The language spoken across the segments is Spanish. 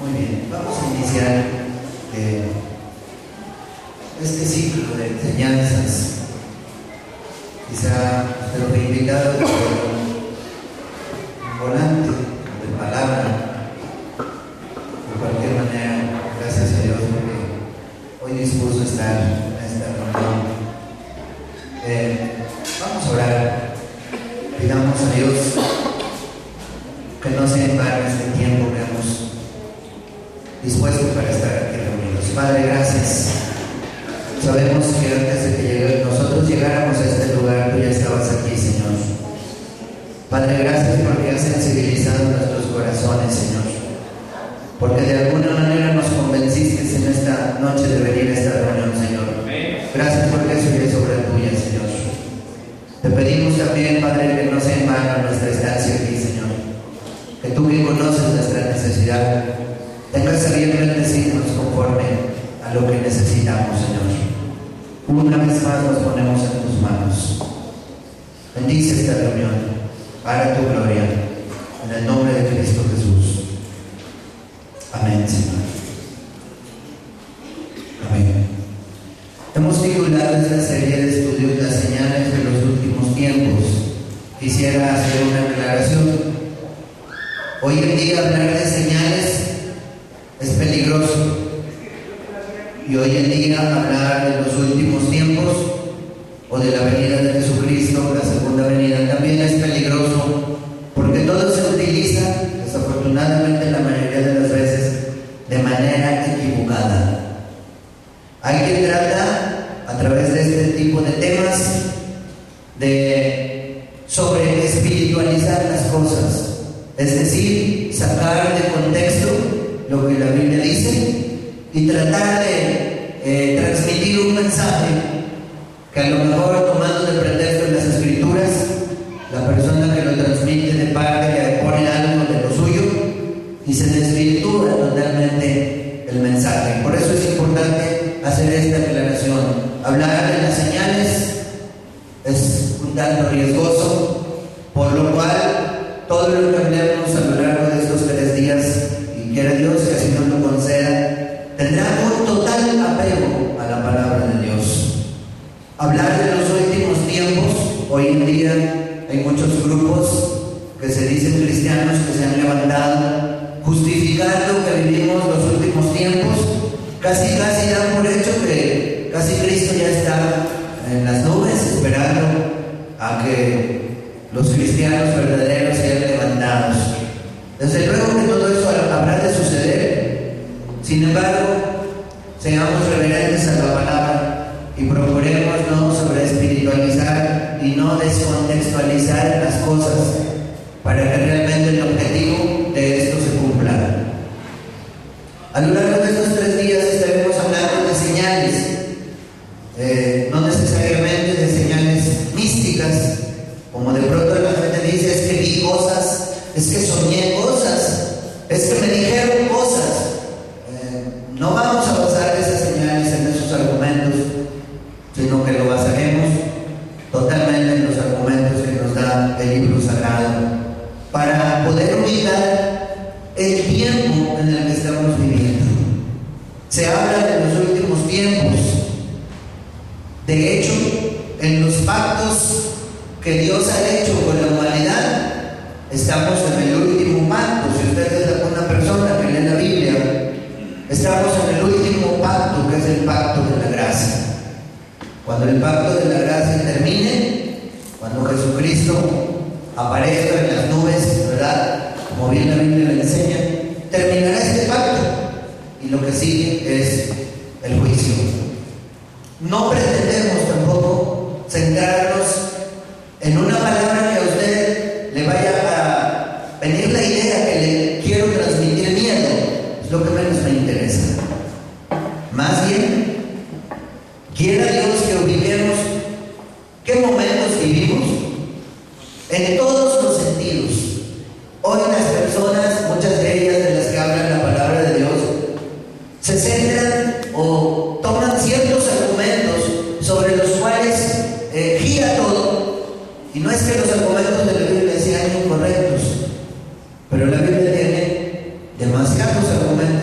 Muy bien, vamos a iniciar este ciclo de enseñanzas. Quizá usted fue invitado por un volante de palabra. De cualquier manera, gracias a Dios porque hoy dispuso estar en esta reunión. Vamos a orar. Pidamos a Dios que no sea en vano este tiempo que hemos dispuesto para estar aquí reunidos. Padre, gracias. Sabemos que antes de que nosotros llegáramos a este lugar, tú ya estabas aquí, Señor. Padre, gracias porque has sensibilizado nuestros corazones, Señor. Porque de alguna manera nos convenciste en esta noche de venir a esta reunión, Señor. Gracias porque eso ya es obra tuya, Señor. Te pedimos también, Padre, que no sea en vano nuestra estancia aquí, Señor. Que tú que conoces nuestra necesidad, tengas a bien bendecirnos conforme a lo que necesitamos, Señor. Una vez más nos ponemos en tus manos. Bendice esta reunión para tu gloria, en el nombre de Cristo Jesús. Amén, Señor. Amén. Hemos titulado esta serie de estudios las señales de los últimos tiempos. Quisiera hacer una aclaración. Hoy en día hablar de señales es peligroso. Y hoy en día hablar de los últimos tiempos o de la venida de Jesucristo, la segunda venida, también es peligroso, porque todo se utiliza, desafortunadamente la mayoría de las veces, de manera equivocada. Hay quien trata, a través de este tipo de temas, de sobre espiritualizar las cosas, es decir, sacar de contexto lo que la Biblia dice y tratar de transmitir un mensaje que a lo mejor, tomando de pretexto en las Escrituras, la persona que lo transmite de parte le pone algo de lo suyo y se desvirtúa totalmente el mensaje. Por eso es importante hacer esta aclaración. Hablar de las señales es un tanto riesgoso, por lo cual todo lo que hablemos a lo largo de estos 3 días, y quiera Dios que así nos lo conceda, tendrá un total apego a la palabra de Dios. Hablar de los últimos tiempos, hoy en día hay muchos grupos que se dicen cristianos que se han levantado justificando que vivimos los últimos tiempos, casi dan por hecho que casi Cristo ya está en las nubes esperando a que los cristianos verdaderos sean levantados. Desde luego que todo eso habrá de suceder. Sin embargo, seamos reverentes a la palabra y procuremos no sobreespiritualizar y no descontextualizar las cosas para que realmente el objetivo de esto se cumpla. A lo largo de estos 3 días estaremos hablando de señales, no necesariamente de señales místicas, como de pronto la gente dice, es que vi cosas, es que soñé cosas, es que me dijeron cosas. No vamos a basar esas señales en esos argumentos, sino que lo basaremos totalmente en los argumentos que nos da el libro sagrado, para poder ubicar el tiempo en el que estamos viviendo. Se habla de los últimos tiempos. De hecho, en los pactos que Dios ha hecho con la humanidad, estamos en el último pacto. Si usted es una persona que lee la Biblia, estamos en el último pacto, que es el pacto de la gracia. Cuando el pacto de la gracia termine, cuando Jesucristo aparezca en las nubes, ¿verdad? Como bien la Biblia le enseña, terminará este pacto y lo que sigue es el juicio. No pretendemos tampoco centrarnos en una palabra que a usted le vaya a venir la idea que le quiero transmitir miedo. Es lo que menos me interesa. Más bien, quiera Dios que ubiquemos qué momentos vivimos en todos los sentidos. Hoy las personas, muchas de ellas de las que hablan la palabra de Dios, se centran o toman ciertos argumentos sobre los cuales gira todo. Y no es que los argumentos de la Biblia sean incorrectos, pero la Biblia tiene demasiados argumentos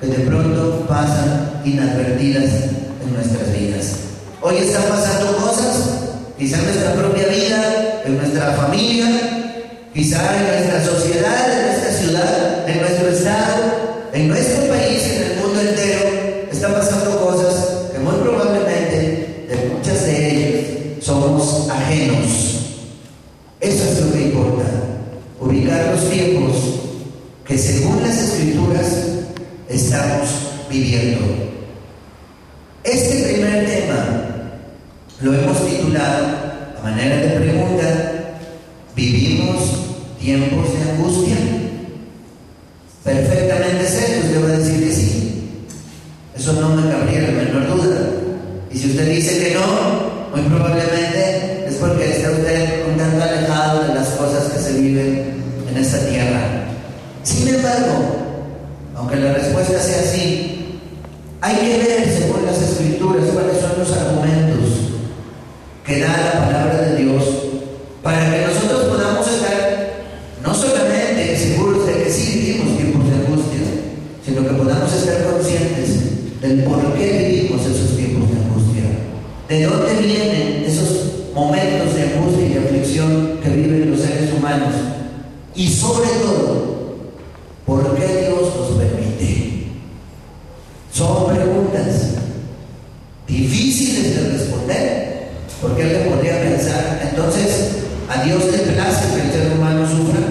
que de pronto pasan inadvertidas en nuestras vidas. Hoy están pasando cosas, quizá en nuestra propia vida, en nuestra familia, quizá en nuestra sociedad, en nuestra ciudad, en nuestro estado, en nuestro país, en el mundo entero. Están pasando cosas que muy probablemente de muchas de ellas somos ajenos. Eso es lo que importa, ubicar los tiempos que según las Escrituras estamos viviendo. Este primer tema lo hemos titulado a manera de pregunta: ¿vivimos tiempos de angustia? Perfectamente sé, usted va a decir que sí. Eso no me cabría la menor duda. Y si usted dice que no, muy probablemente es porque está usted un tanto alejado de las cosas que se viven en esta tierra. Sin embargo, aunque la respuesta sea sí, hay que ver según las Escrituras cuáles son los argumentos que da la palabra de Dios para que nosotros podamos estar no solamente seguros de que sí vivimos tiempos de angustia, sino que podamos estar conscientes del por qué vivimos esos tiempos de angustia, de dónde vienen esos momentos de angustia y de aflicción que viven los seres humanos, y sobre todo, ¿por qué Dios los permite? Son preguntas difíciles de responder, porque alguien podría pensar, entonces, ¿a Dios le place que el ser humano sufra?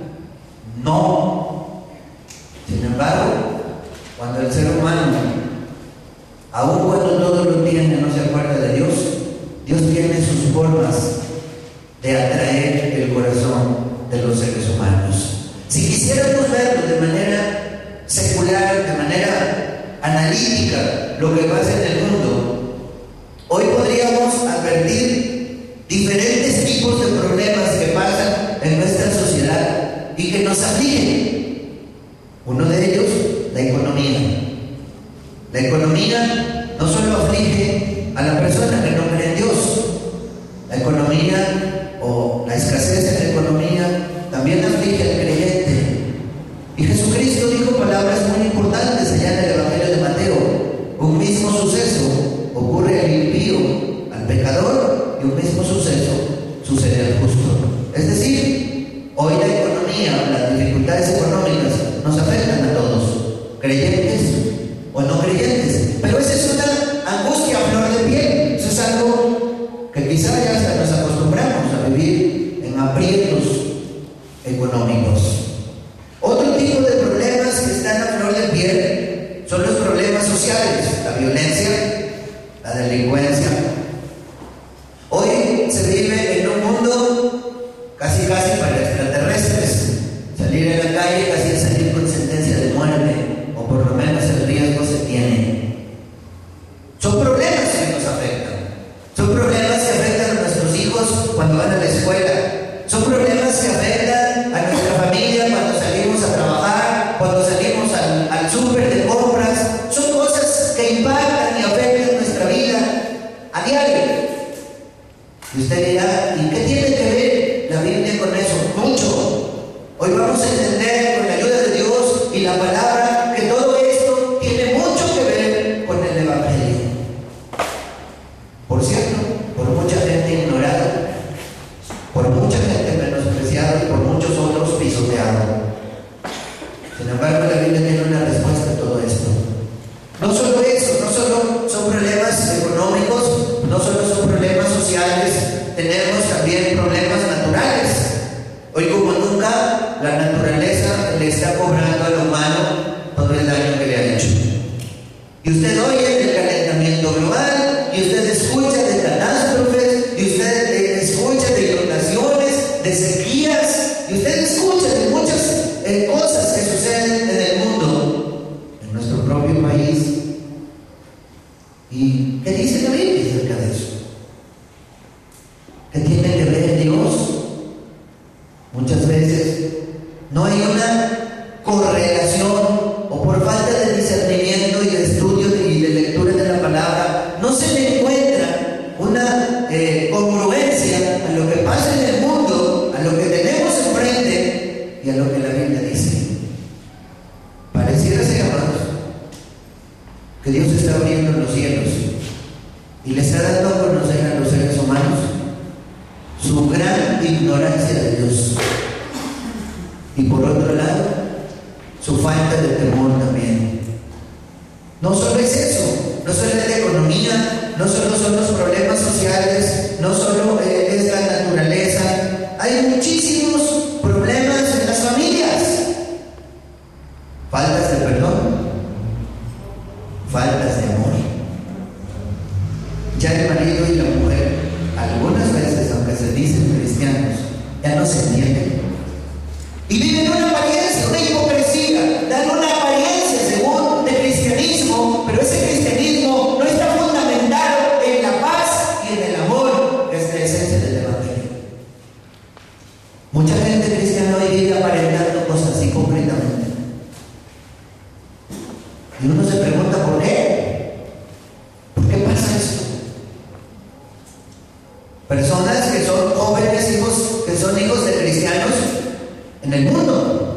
No. Sin embargo, cuando el ser humano, aun cuando todo lo tiene, no se acuerda de Dios, Dios tiene sus formas de atraer el corazón de los seres humanos. Si quisiéramos verlo de manera secular, de manera analítica, lo que pasa en el mundo, hoy podríamos advertir diferentes tipos de problemas que pasan en nuestra sociedad y que nos afligen. Uno de ellos, la economía. La economía no solo aflige a la persona que no cree en Dios. La economía o la escasez de la economía también aflige al creyente. Y Jesucristo dijo palabras muy importantes allá en el Evangelio de Mateo. Un mismo suceso ocurre al impío, al pecador, y un mismo suceso sucede al justo. Es decir, hoy la economía, las dificultades económicas nos afectan a todos, creyentes o no creyentes. Pero esa es una angustia a flor de piel. Eso es algo que quizá ya hasta nos acostumbramos a vivir en aprietos económicos. Otro tipo de problemas que están a flor de piel son los problemas sociales, la violencia, la delincuencia. Hoy se vive en un mundo casi para extraterrestres. Salir en la calle casi es salir con sentencia de muerte, o por lo menos el riesgo se tiene. Son problemas que nos afectan. Son problemas que afectan a nuestros hijos cuando van a la escuela. Son problemas que afectan a nuestra familia cuando salimos a trabajar, cuando salimos al súper de compras. Son cosas que impactan y afectan nuestra vida a diario. Y usted dirá, ¿y qué tiene que ver la Biblia con eso? Mucho. Hoy vamos a entender con la ayuda de Dios y la palabra que todo esto tiene mucho que ver con el Evangelio. Por cierto, por mucha gente ignorada, por mucha gente menospreciada y por muchos otros pisoteada. Sin embargo, la Biblia tiene una respuesta a todo esto. No solo eso, no solo son problemas económicos, no solo son problemas sociales, tenemos también problemas naturales. Hoy como nunca, la naturaleza le está cobrando al humano todo el daño que le ha hecho. Y usted oye del calentamiento global, y usted escucha de catástrofes, y usted escucha de inundaciones, de sequías, y usted escucha de muchas cosas que suceden en el mundo, en nuestro propio país. ¿Y qué dice la Biblia acerca de eso? ¿Qué tiene que ver Dios? Muchas veces no hay una correlación, o por falta de discernimiento y de estudio y de lectura de la palabra, no se le encuentra una congruencia a lo que pasa en el mundo, a lo que tenemos enfrente y a lo que la Biblia dice. Pareciera ser, hermanos, una ignorancia de Dios. Y por otro lado, su falta de temor también. No solo es eso, no solo es la economía, no solo son los problemas sociales, no solo es la naturaleza. Hay muchísimos problemas en las familias. Faltas de perdón, faltas de amor. Ya el marido y la mujer, algunas veces, aunque se dicen cristianos, ya no se entienden. Y viven una apariencia, una hipocresía, dan una apariencia según de cristianismo, pero ese cristianismo no está fundamentado en la paz y en el amor, que es la esencia del Evangelio. Mucha gente cristiana hoy vive aparentando cosas hipócritamente. Y uno se pregunta ¿por qué? ¿Por qué pasa esto? Personas que son jóvenes, hijos, que son hijos de cristianos en el mundo.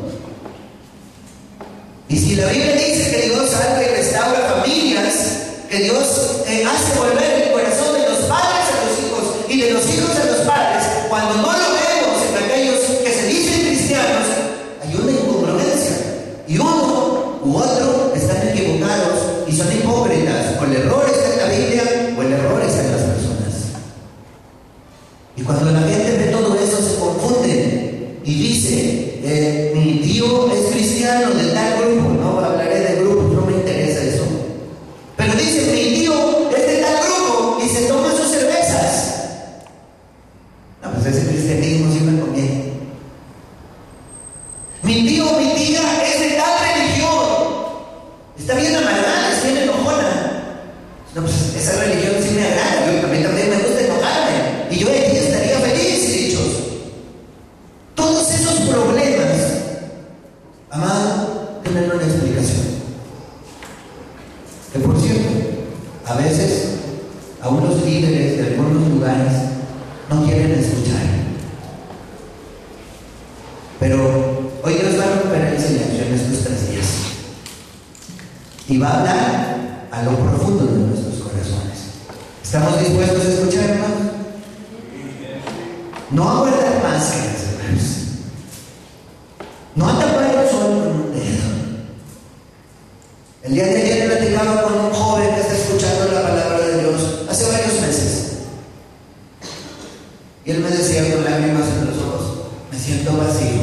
Y si la Biblia dice que Dios salva y restaura familias, que Dios hace volver el corazón de los padres a los hijos y de los hijos a los padres, cuando no lo vemos en aquellos que se dicen cristianos, hay una incongruencia. Y uno u otro están equivocados y son hipócritas. O el error está en la Biblia o el error está en las personas. Y cuando la gente ve todo eso se confunde y dice, mi tío es cristiano de tal grupo, no hablaré de grupos, no me interesa eso. Pero dice, mi tío es de tal grupo y se toma sus cervezas. No, pues ese cristianismo sí me conviene. Mi tío o mi tía es de tal religión. Está bien amargada, es bien enojona. No, pues esa religión sí me agrada. A mí también me gusta enojarme. Y yo de ti estaría feliz, dichos. Todos esos problemas, amado, tienen una explicación. Que por cierto, a veces a unos líderes de algunos lugares no quieren escuchar. Pero hoy Dios va a romper el silencio en estos 3 días. Y va a hablar a lo profundo de nuestros corazones. ¿Estamos dispuestos a escuchar, hermanos? No a guardar máscaras, hermanos. No a tapar el sol con un dedo. El día de ayer platicaba con un joven que está escuchando la palabra de Dios hace varios meses. Y él me decía con lágrimas en los ojos, me siento vacío.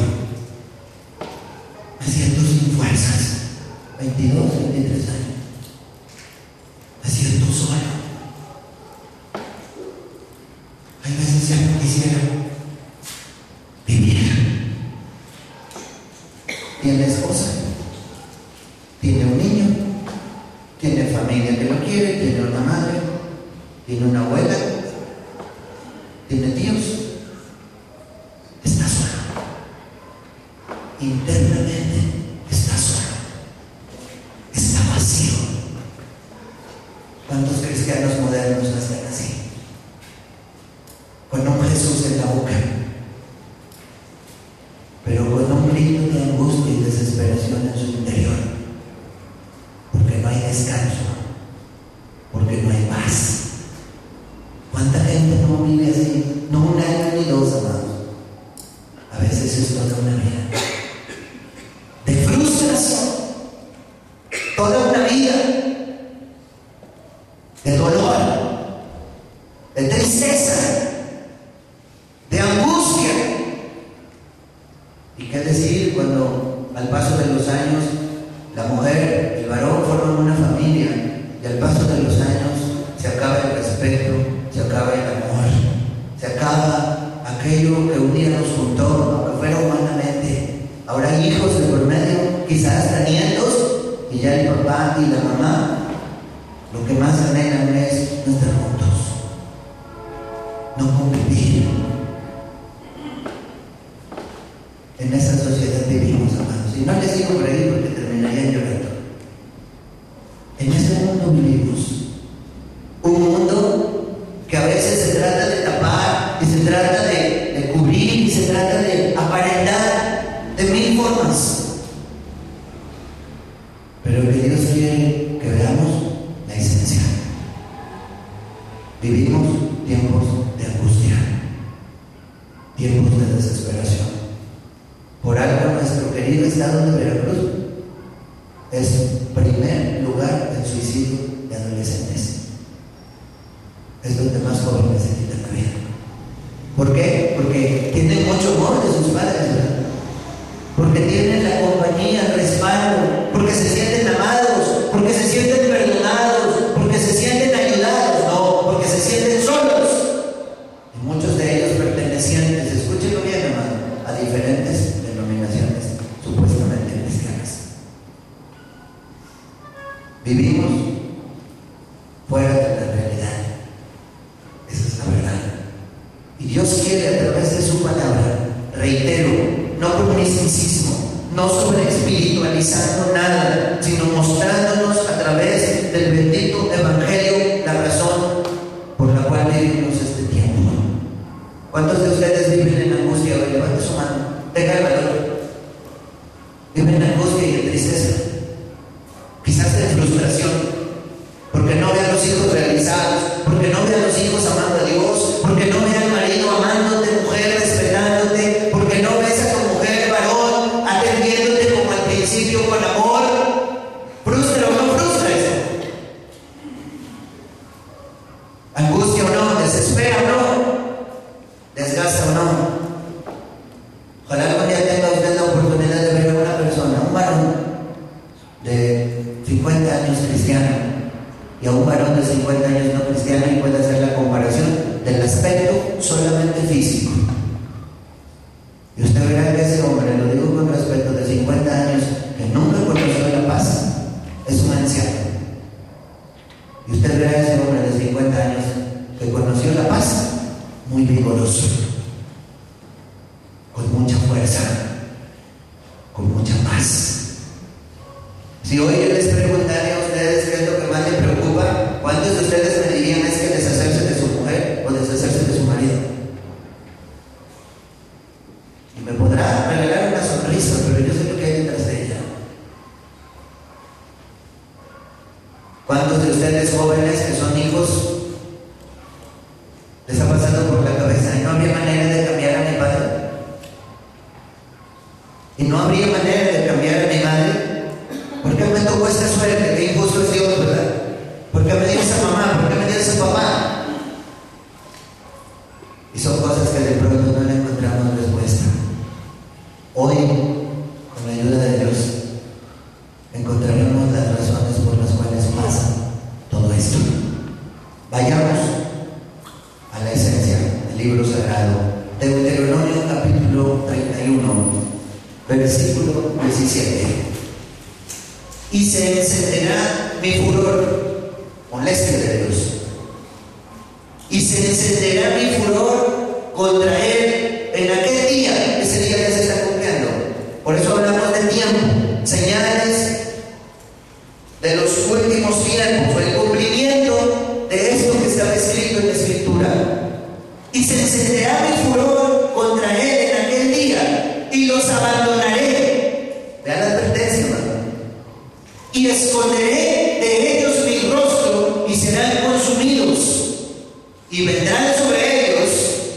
Me siento sin fuerzas. 22, 23 años. Me siento solo. Hay veces ya no quisiera vivir. Tiene esposa, tiene un niño, tiene familia que lo quiere, tiene una madre, tiene una abuela, tiene tíos. Está solo. Internamente está solo. Está vacío. ¿Cuántos cristianos modernos no están así? Con un Jesús en la boca, pero con un grito de angustia y desesperación en su interior, porque no hay descanso, porque no hay paz. ¿Cuánta gente no vive así? No un año ni 2, amados. A veces es toda una vida de frustración, toda una vida de dolor, de tristeza, de angustia. ¿Y qué decir cuando al paso de los años la mujer y el varón forman una familia y al paso de los años se acaba el respeto, se acaba el amor, se acaba aquello que un día nos juntó, aunque fuera humanamente? Ahora hay hijos de por medio, quizás hasta nietos, y ya el papá y la mamá lo que más anhelan es no estar juntos, no convivir. En esa sociedad vivimos, amados. Y no les digo por ahí porque terminarían llorando. En ese mundo vivimos. Un mundo que a veces se trata de tapar, y se trata de cubrir, y se trata de aparentar de 1000 formas. Pero que Dios quiere que veamos la esencia. Vivimos tiempos de angustia, tiempos de desesperación. Por algo nuestro querido estado de Veracruz es primer lugar en suicidio de adolescentes. Es donde más jóvenes se quitan la vida. ¿Por qué? Porque tienen mucho amor de sus padres, ¿verdad? Porque tienen la compañía, el respaldo, porque se sienten amados, porque se sienten perdonados, porque se sienten ayudados, no, porque se sienten solos. Y muchos de ellos pertenecientes, escúchenlo bien, hermano, a diferentes denominaciones supuestamente cristianas. Vivimos fuera de la realidad. Esa es la verdad. Y Dios quiere, a través de su palabra, reitero, no con misticismo, no sobre espiritualizando nada, sino mostrándonos a través del bendito evangelio la razón por la cual vivimos este tiempo. ¿Cuántos de ustedes viven en angustia hoy? Levante su mano, tenga el valor. Viven en angustia y en tristeza, quizás en frustración, porque no ve a los hijos realizados, porque no ve a los hijos amando a Dios, porque no ve al marido amándote, mujer respetándote, porque no ves a tu mujer, varón, atendiéndote como al principio con amor. ¿Frustra o no frustra eso? ¿Angustia o no? ¿Desespera o no? ¿Desgasta o no? Ojalá algún día tenga usted la oportunidad de ver a una persona, un varón de 50 años cristiano y a un varón de 50 años no cristiano, y puede hacer la comparación del aspecto solamente físico. Y usted verá que ese hombre, lo digo con respeto, de 50 años, que nunca conoció la paz, es un anciano. Y usted verá a ese hombre de 50 años que conoció la paz, muy vigoroso, con mucha fuerza, con mucha paz. Si hoy yo les preguntaría a ustedes qué es lo que más les preocupa, ¿cuántos de ustedes me dirían es que deshacerse de su mujer o deshacerse de su marido? Y me podrá regalar una sonrisa, pero yo sé lo que hay detrás de ella. ¿Cuántos de ustedes jóvenes que son hijos les ha pasado por la cabeza y no habría manera de cambiar a mi padre? Y no habría manera de cambiar a mi madre. ¿Por qué me tocó esta suerte? Qué injusto es Dios, ¿verdad? ¿Por qué me dio esa mamá? ¿Por qué me dio ese papá? Y son cosas que de pronto no le encontramos respuesta. Hoy, con la ayuda de Dios, encontraremos las razones por las cuales pasa todo esto. Vayamos a la esencia del libro sagrado, Deuteronomio capítulo 31, versículo 17. Y se encenderá mi furor, molestia de Dios, y se encenderá mi furor contra él en aquel día, ese día que se está cumpliendo. Por eso hablamos de tiempo, señales de los últimos tiempos, o el cumplimiento de esto que estaba escrito en la Escritura. Y se encenderá mi furor contra él en aquel día, y los abandonaré. Vean la advertencia, hermano. Y esconderé de ellos mi rostro, y serán consumidos, y vendrán sobre ellos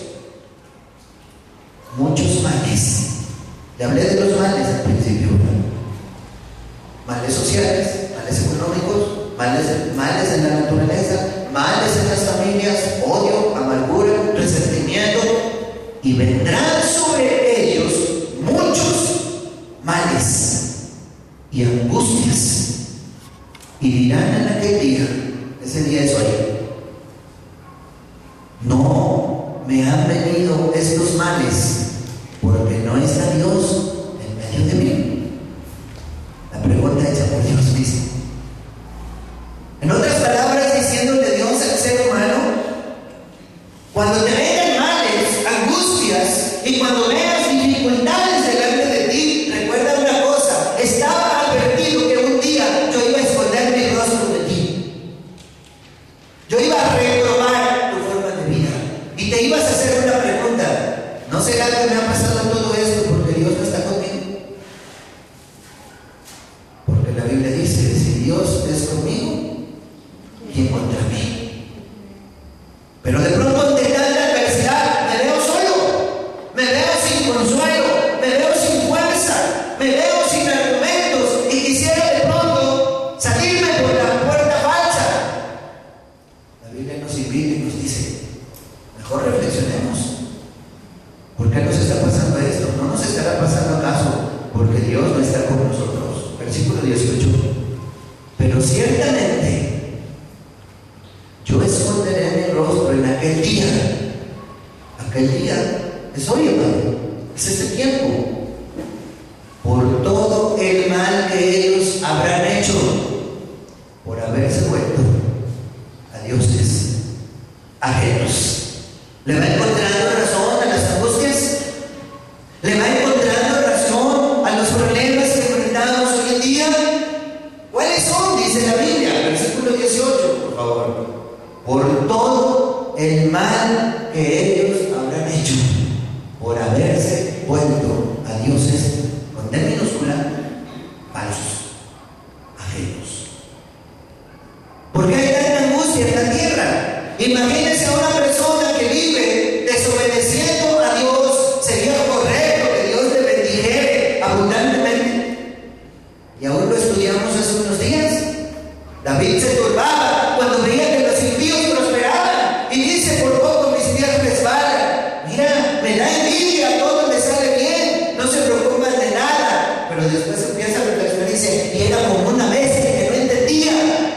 muchos males. Le hablé de los males al principio, ¿verdad? Males sociales, males económicos, males en la naturaleza, males en las familias, odio, amargura, resentimiento, y vendrán sobre ellos muchos males y angustias. Y dirán en aquel día, ese día es hoy, no me han venido estos males porque no está Dios en medio de mí. La pregunta hecha por Dios dice, en otras palabras, diciéndole Dios al ser humano, cuando te vengan males, angustias, y cuando veas dificultades delante de ti, recuerda una cosa: estaba advertido que un día yo iba a esconder mi rostro de ti. Yo iba a reprobar tu forma de vida. Y te ibas a hacer una pregunta: ¿no será que me ha pasado todo esto sin consuelo, me veo sin fuerza, me veo sin argumentos y quisiera de pronto salirme por la puerta falsa. La Biblia nos invita y nos dice, mejor reflexionemos. ¿Por qué nos está pasando esto? ¿No nos estará pasando acaso porque Dios no está con nosotros? Versículo 18. Pero ciertamente yo esconderé mi rostro en aquel día. Aquel día es hoy, hermano, es este tiempo, por todo el mal que ellos habrán hecho por haberse vuelto a dioses ajenos. ¿Le va encontrando razón a las angustias? ¿Le va encontrando razón a los problemas que enfrentamos hoy en día? ¿Cuáles son? Dice la Biblia, versículo 18, por favor. Por todo el mal que ellos habrán hecho por haberse vuelto a dioses, con D minúscula, falsos, ajenos. ¿Por qué hay tanta angustia en la tierra? Imagínense a una persona que vive desobedeciendo a Dios. Sería correcto que Dios le bendijere abundantemente. Y aún lo estudiamos hace unos días. David se turbaba cuando veía que los impíos prosperaban y dice, por poco mis pies resbalan. Mira, me da envidia, todo me sale bien, no se preocupan de nada. Pero después empieza a reflexionar y dice, y era como una bestia que no entendía.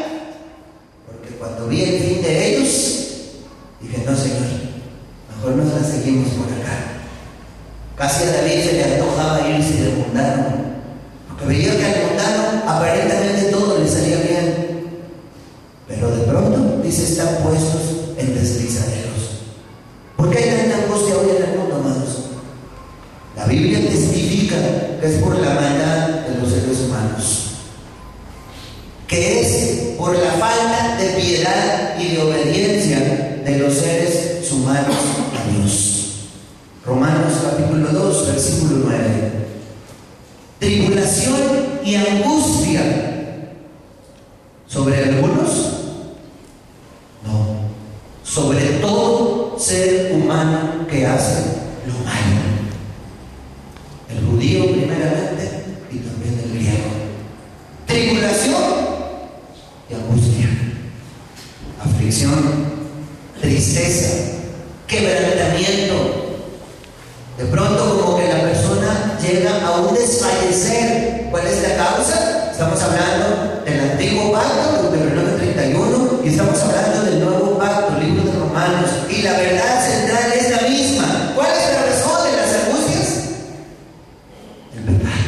Porque cuando vi el fin de ellos, dije, no, Señor, mejor nos la seguimos por acá. Casi a David se le antojaba irse del mundano, porque veía que al mundano aparentemente todo le salía bien. Pero de pronto, dice, están puestos en deslizaderos. ¿Por qué hay tanta angustia hoy en el mundo, amados? La Biblia testifica que es por la maldad de los seres humanos, que es por la falta de piedad y de obediencia de los seres humanos a Dios. Romanos capítulo 2, versículo 9. Tribulación y angustia sobre algunos, no, sobre todo ser humano que hace lo malo. El judío primeramente y también el griego. Tribulación y angustia, aflicción, tristeza, quebrantamiento. De pronto como que la persona llega a un desfallecer. ¿Cuál es la causa? Estamos hablando del antiguo pacto, Deuteronomio 31, y estamos hablando del nuevo pacto, libro de Romanos, y la verdad central es la misma. ¿Cuál es la razón de las angustias? El pecado.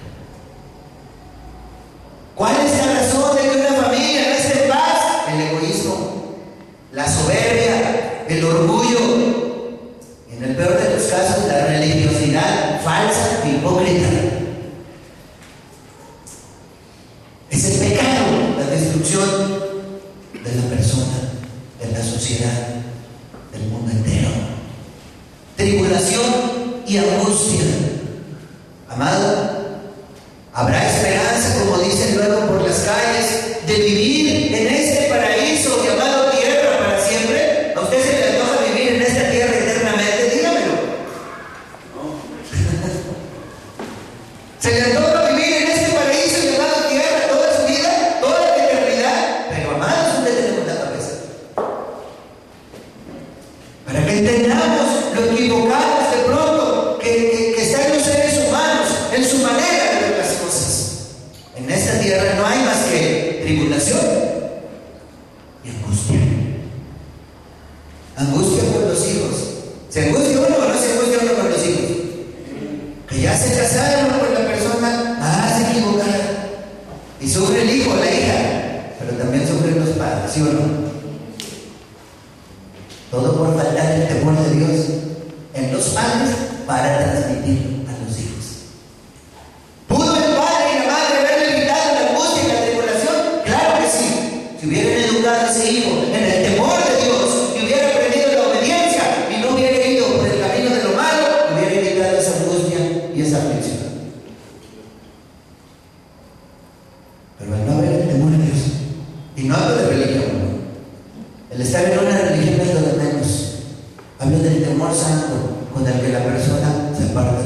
¿Cuál es la razón de que una familia no esté en paz? El egoísmo, la soberbia, el orgullo, y en el peor de los casos, la religiosidad falsa e hipócrita. Es el pecado, la destrucción de la persona, de la sociedad, del mundo entero. Tribulación y angustia. Amado, habrá esperanza, como dicen luego por las calles, de vivir en este paraíso llamado tierra para siempre. ¿A usted se le antoja vivir en esta tierra eternamente? Dígamelo. ¿Se le antoja vivir en este paraíso llamado tierra toda su vida, toda la eternidad? Pero amados, ¿dónde tenemos la cabeza? Para que entendamos lo equivocados de pronto que están los seres humanos en su manera de ver las cosas. En esta tierra no hay más que tribulación y angustia. Angustia por los hijos. ¿Se angustia uno o no se angustia uno por los hijos? Que ya se casaron con la persona más equivocada. Y sufre el hijo o la hija, pero también sufren los padres, ¿sí o no? Todo por faltar el temor de Dios en los padres para transmitir a los hijos. ¿Pudo el padre y la madre haberle evitado la angustia y la tribulación? Claro que sí. Si hubieran educado a ese hijo en el temor de Dios y hubiera aprendido la obediencia y no hubiera ido por el camino de lo malo, hubiera evitado esa angustia y esa aflicción. Pero al no haber el temor de Dios, y no hablo de religión, el estar en una religión es lo de menos. Hablo del temor santo con el que la persona se aparta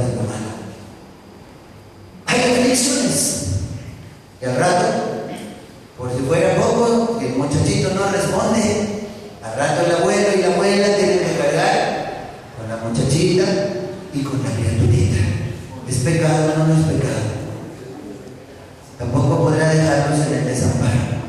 aflicciones. Y al rato, por si fuera poco, que el muchachito no responde, al rato el abuelo y la abuela tienen que cargar con la muchachita y con la criaturita. ¿Es pecado o no es pecado? Tampoco podrá dejarlos en el desamparo.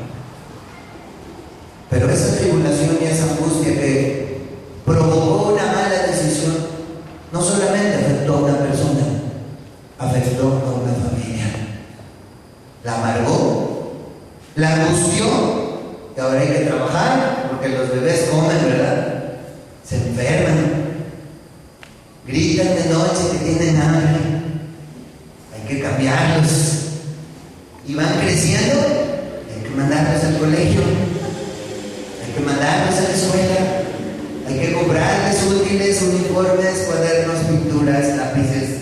Pero esa tribulación y esa angustia que provocó una mala decisión no solamente afectó a una persona, afectó a una familia. La amargó, la angustió, y ahora hay que trabajar porque los bebés comen, ¿verdad? Se enferman, gritan de noche que tienen hambre, hay que cambiarlos, y van creciendo, hay que mandarlos al colegio, hay que mandarlos a la escuela, hay que comprarles útiles, uniformes, cuadernos, pinturas, lápices.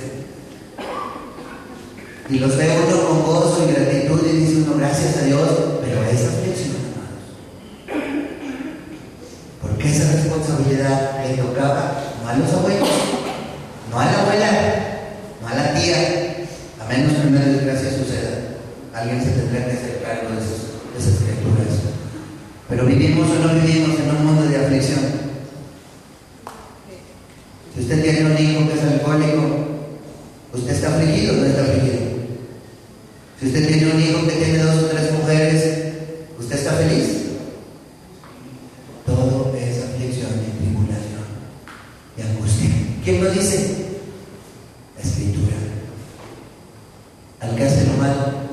Y los ve uno con gozo y gratitud y dice uno gracias a Dios, pero esa aflicción, hermanos, porque esa responsabilidad le tocaba no a los abuelos, no a la abuela, no a la tía, a menos que una desgracia suceda. Alguien se tendrá que hacer cargo de esas criaturas. Pero vivimos o no vivimos en un mundo de aflicción. Si usted tiene un hijo que es alcohólico, ¿usted está afligido o no está afligido? Si usted tiene un hijo que tiene 2 o 3 mujeres, ¿usted está feliz? Todo es aflicción y tribulación y angustia. ¿Quién lo dice? La Escritura. Al que hace lo malo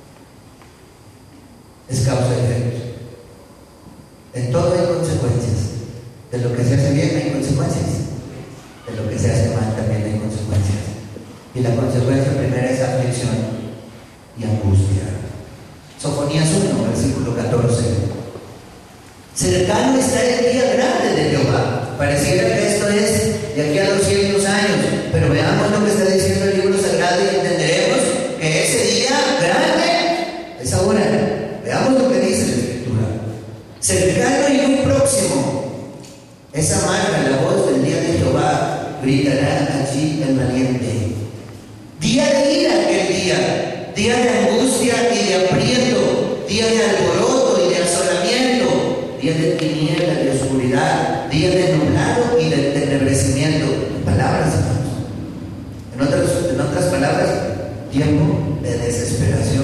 es causa y efecto. En todo hay consecuencias. De lo que se hace bien hay consecuencias. De lo que se hace mal también hay consecuencias. Y la consecuencia primera es aflicción y angustia. Sofonías 1, versículo 14. Cercano está el día grande de Jehová. Pareciera que esto es de aquí a 200 años, pero veamos lo que está diciendo el libro sagrado y entenderemos que ese día grande es ahora. Veamos lo que dice la Escritura. Cercano y muy próximo es amarga la voz del día de Jehová, gritará allí el valiente. Día de ira aquel día de angustia y de aprieto, día de alboroto y de asolamiento, día de tiniebla y de oscuridad, día de nublado y de tenebrecimiento. Palabras, hermanos. En otras palabras, tiempo de desesperación.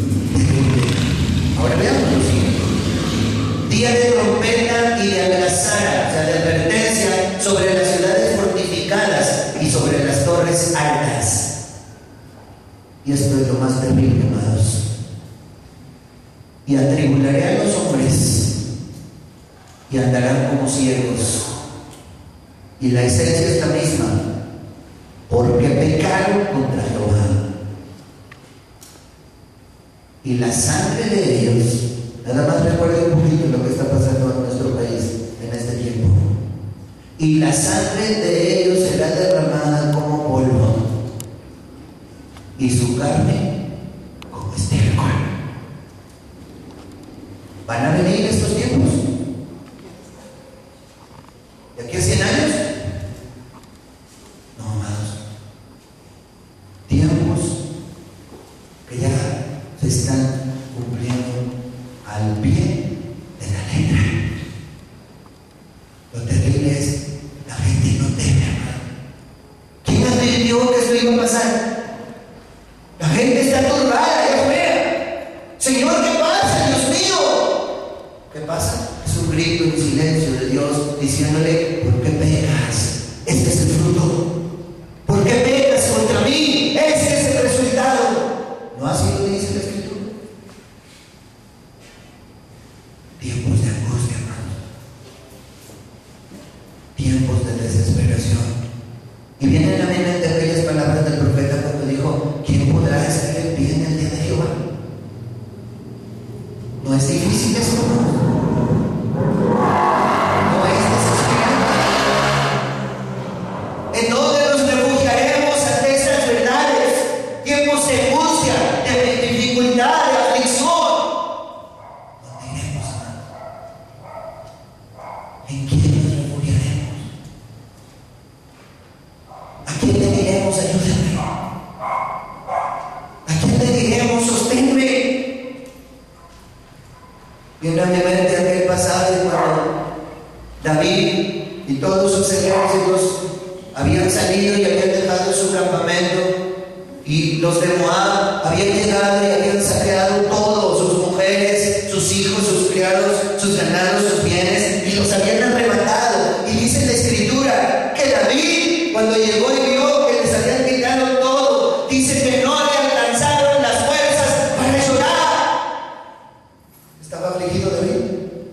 Ahora veamos lo siguiente. Día de trompeta y de algazara, o sea, de advertencia sobre las ciudades fortificadas y sobre las torres altas. Y esto es lo más terrible, amados. Y atribularé a los hombres y andarán como ciegos. Y la esencia es la misma, porque pecaron contra Jehová. Y la sangre de ellos, nada más recuerden un poquito lo que está pasando en nuestro país en este tiempo. Y la sangre de ellos será derramada como polvo, y su carne como estiércol. ¿Van a venir estos tiempos? ¿De aquí a 100 años? No, amados. Tiempos que ya se están cumpliendo al pie de la letra. Lo terrible es, la gente no teme, amado. ¿Quién advirtió que esto iba a pasar? La gente está turbada allá afuera. Señor, ¿qué pasa? Dios mío. ¿Qué pasa? Es un grito en silencio de Dios diciéndole, ¿por qué pecas? Este es el fruto. ¿Por qué pecas contra mí? Este es el resultado. ¿No así lo dice la Escritura? Tiempos de angustia, hermanos. Tiempos de desesperación. Y vienen a mi mente aquellas palabras del profeta cuando dijo, ¿quién podrá estar en pie en el día de Jehová? No es difícil eso, hermanos. No es desesperante. ¿En dónde nos refugiaremos ante esas verdades? Tiempos de angustia, de dificultad, de aflicción. ¿Dónde iremos, hermanos? ¿En quién nos refugiaremos? ¿A quién le diremos ayúdame? ¿A quién Viene a mi mente aquel pasaje cuando David y todos sus ejércitos habían salido y habían dejado su campamento, y los de Moab habían llegado y habían saqueado todo, sus mujeres, sus hijos, sus criados, sus ganados, sus bienes, y los habían arrebatado. Y dice la Escritura que David, cuando llegó y vio que les habían quitado todo, dice que no le alcanzaron las fuerzas para llorar. ¿Estaba afligido David?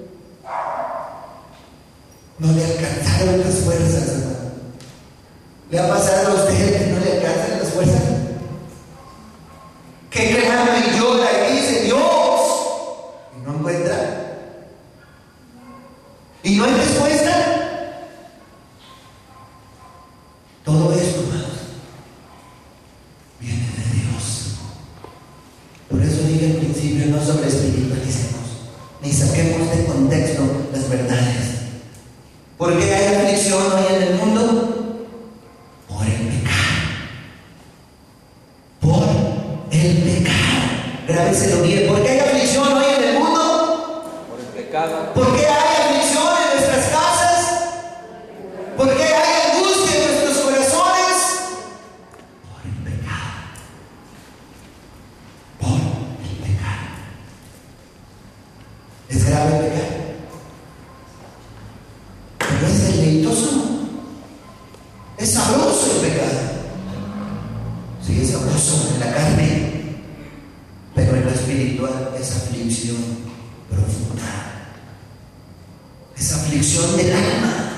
No le alcanzaron las fuerzas, hermano. ¿Le ha pasado a usted que no le alcanzan las fuerzas? Que clama y llora y dice Dios, y no encuentra, y no hay respuesta. Todo esto, hermanos, viene de Dios. Por eso dije al principio, no sobre espiritualicemos, ni saquemos de contexto las verdades. ¿Por qué hay aflicción hoy en el mundo? Por el pecado. Por el pecado. Grábeselo bien. ¿Por qué hay aflicción hoy en el mundo? Por el pecado. ¿Por qué hay aflicción en nuestras casas? ¿Por qué hay angustia en nuestros corazones? Por el pecado. Por el pecado. ¿Es grave el pecado? Pero es deleitoso. Es sabroso el pecado. Sí, es sabroso en la carne, pero en lo espiritual es aflicción profunda. Es aflicción del alma.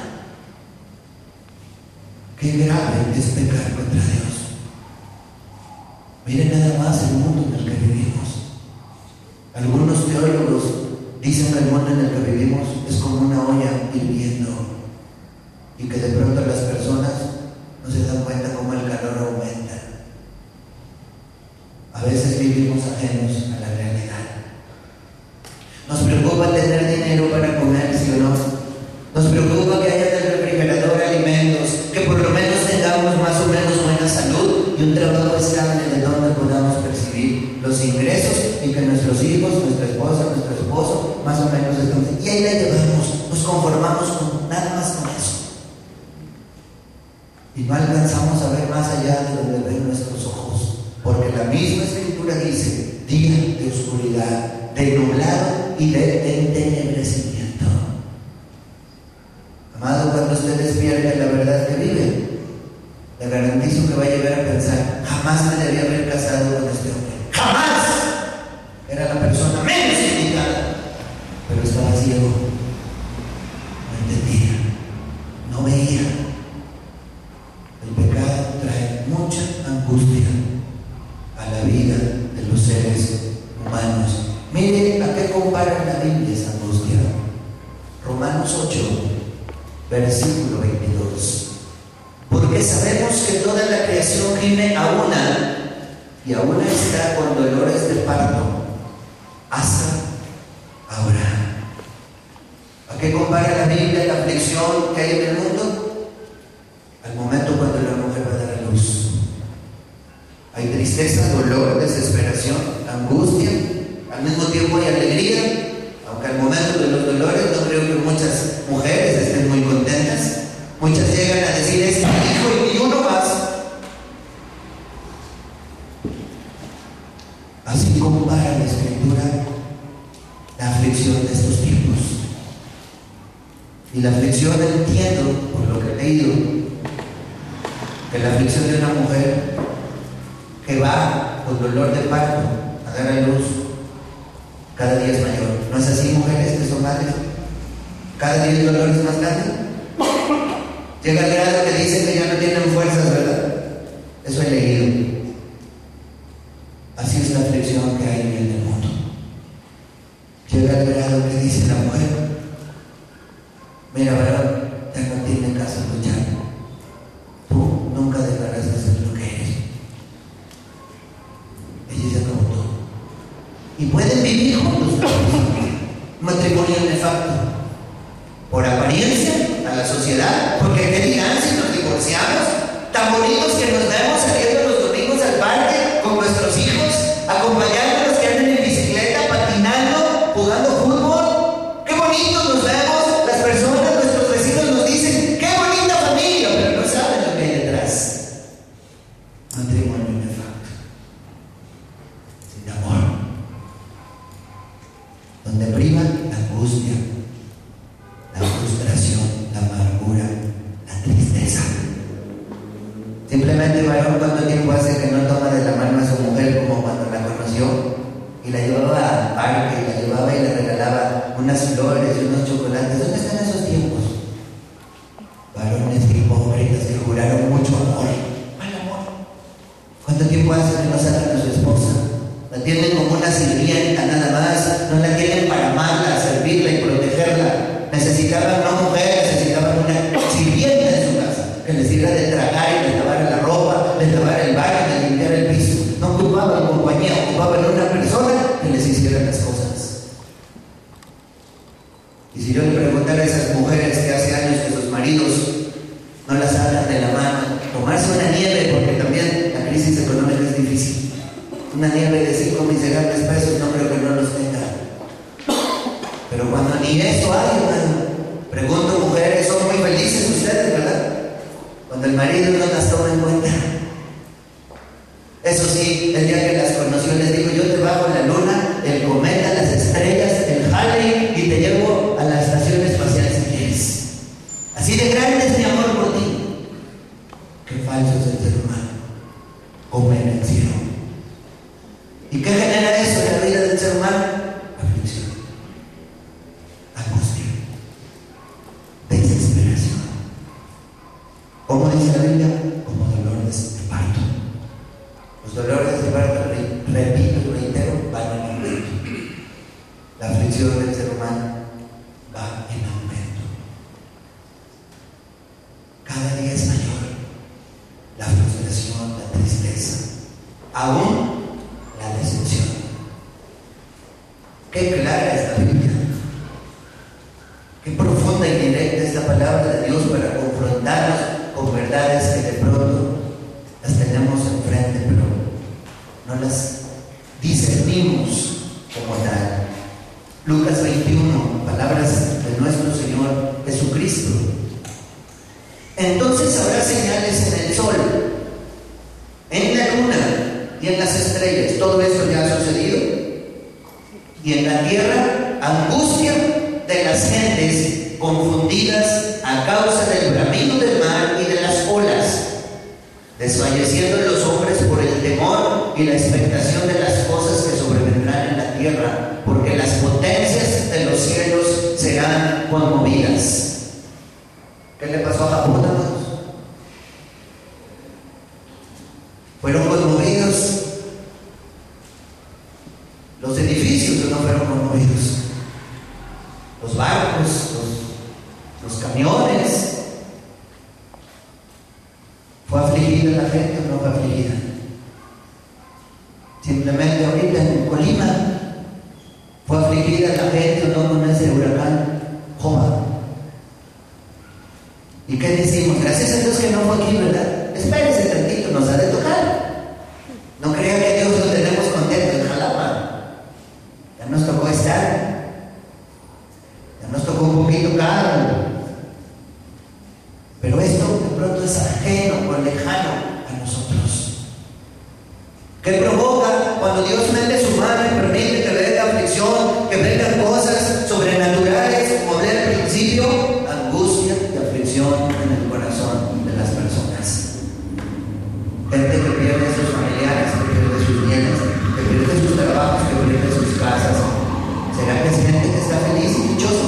Qué grave es pecar contra Dios. Miren nada más el mundo en el que vivimos. Algunos teólogos dicen que el mundo en el que vivimos es como una olla hirviendo, y que de pronto las personas no se dan cuenta cómo el calor aumenta. A veces vivimos ajenos a la realidad. Nos preocupa tener dinero para comer, ¿sí o no? Nos preocupa que haya en el refrigerador alimentos, que por lo menos tengamos más o menos buena salud y un trabajo estable de donde podamos percibir los ingresos, y que nuestros hijos, nuestra esposa, nuestro esposo, más o menos estén. Y ahí la llevamos, nos conformamos con nada más con eso. Y no alcanzamos a ver más allá de donde ven nuestros ojos, porque la misma Escritura dice: día de oscuridad, de nublado y de entenebrecimiento. Amado, cuando usted despierte la verdad que vive, le garantizo que va a llegar a pensar: jamás me debía haber casado con este hombre, jamás. Era la persona menos indicada, pero estaba ciego, no entendía, no veía. El pecado trae mucha angustia a la vida de los seres humanos. Miren a qué compara la Biblia esa angustia. Romanos 8, versículo 22. Porque sabemos que toda la creación gime a una, y a una está con dolores de parto hasta ahora. ¿A qué compara la Biblia la aflicción que hay en el mundo? Al momento cuando la mujer va a dar a luz. Hay tristeza, dolor, desesperación, angustia. Al mismo tiempo hay alegría, aunque al momento de los dolores no creo que muchas mujeres estén muy contentas. Muchas llegan a decir: es mi hijo y uno más. Así compara la Escritura la aflicción de estos tiempos. Y la aflicción, entiendo por lo que he leído, que la aflicción de una mujer que va con dolor de parto a dar a luz cada día es mayor. ¿No es así, mujeres que son madres? Cada día el dolor es más grande. Llega al grado que dicen que ya no tienen fuerzas, ¿verdad? Eso he leído. Así es la aflicción que hay en el mundo. Llega al grado que dice la mujer: mira, varón, ya no tiene caso luchar. Tú nunca dejarás de ser lo que eres. Ella se acabó todo. Y pueden vivir juntos. Matrimonio nefasto. Por apariencia a la sociedad, porque ¿qué dirán si nos divorciamos? Tan bonitos que nos vemos saliendo los domingos al parque con nuestros hijos, acompañándolos que andan en bicicleta, patinando, jugando fútbol. matrimonio inefacto, sin amor, donde priva la angustia, la frustración, la amargura, la tristeza. Simplemente, varón, ¿cuánto tiempo hace que no toma de la mano a su mujer como cuando la conoció y la llevaba al parque, y la llevaba y le regalaba unas flores y unos chocolates? ¿Dónde están esos tiempos? Varones hipócritas que juraron mucho amor. ¿Cuál amor? ¿Cuánto tiempo hace que no sacan a su esposa? La tienen como una sirvienta nada más, no la tienen para amarla, servirla y protegerla. Necesitaban una mujer, necesitaban una sirvienta en su casa, que les diera de tragar y les lavara la ropa, les lavara el baño, les limpiara el piso. No ocupaban compañía, ocupaban una persona que les hiciera las cosas. Y si yo le preguntara a esas mujeres que hace años que sus maridos no las sacan de la mano, tomarse una nieve, porque también la crisis económica es difícil, una nieve de 5 miserables pesos, no creo que no los tenga. Pero cuando ni eso hay, hermano, pregunto, mujeres, son muy felices ustedes, ¿verdad? Cuando el marido no las toma en cuenta. Eso sí, el día que las conoció les digo, yo te bajo la luna, el cometa, las estrellas, el Halley y te llevo a la estación espacial si quieres. Así de grande es mi amor por ti. Qué falso es el ser humano. Convenencia. ¿Y qué genera eso en la vida del ser humano? Aflicción, angustia, desesperación. ¿Cómo dice la Biblia? Como dolores de parto. Los dolores de parto, repito y reitero, van en aumento. La aflicción del ser humano va en aumento. Cada día es mayor la frustración, la tristeza, aún la decepción. Qué clara es la Biblia, qué profunda y directa es la palabra de Dios para confrontarnos con verdades que de pronto las tenemos enfrente, pero no las discernimos como tal. Lucas 21, palabras de nuestro Señor Jesucristo. Entonces habrá señales en el sol, en la luna y en las estrellas. Todo esto ya ha sucedido. Y en la tierra, angustia de las gentes confundidas a causa del bramido del mar y de las olas, desfalleciendo los hombres por el temor y la expectación de las cosas que sobrevendrán en la tierra, porque las potencias de los cielos serán conmovidas. ¿Qué le pasó a Japón, hermanos? Fueron conmovidos. Los edificios no fueron conmovidos. Los barcos, los camiones. ¿Fue afligida la gente o no fue afligida? Simplemente ahorita en Colima, ¿fue afligida la gente o no con ese huracán Joma? ¿Y qué decimos? Gracias a Dios que no fue aquí, ¿verdad? Espérese tantito, nos ha de tocar. No crea que Dios lo tenemos contento en Jalapa. Ya nos tocó estar. Ya nos tocó un poquito caro. Pero esto de pronto es ajeno o lejano a nosotros. ¿Qué provoca cuando Dios mete su mano y permite que venga aflicción, que vengan cosas sobrenaturales, como hablé al principio? Angustia y aflicción en el corazón de las personas. Gente que pierde sus familiares, que pierde sus bienes, que pierde sus trabajos, que pierde sus casas. ¿Será que es gente que está feliz y dichosa?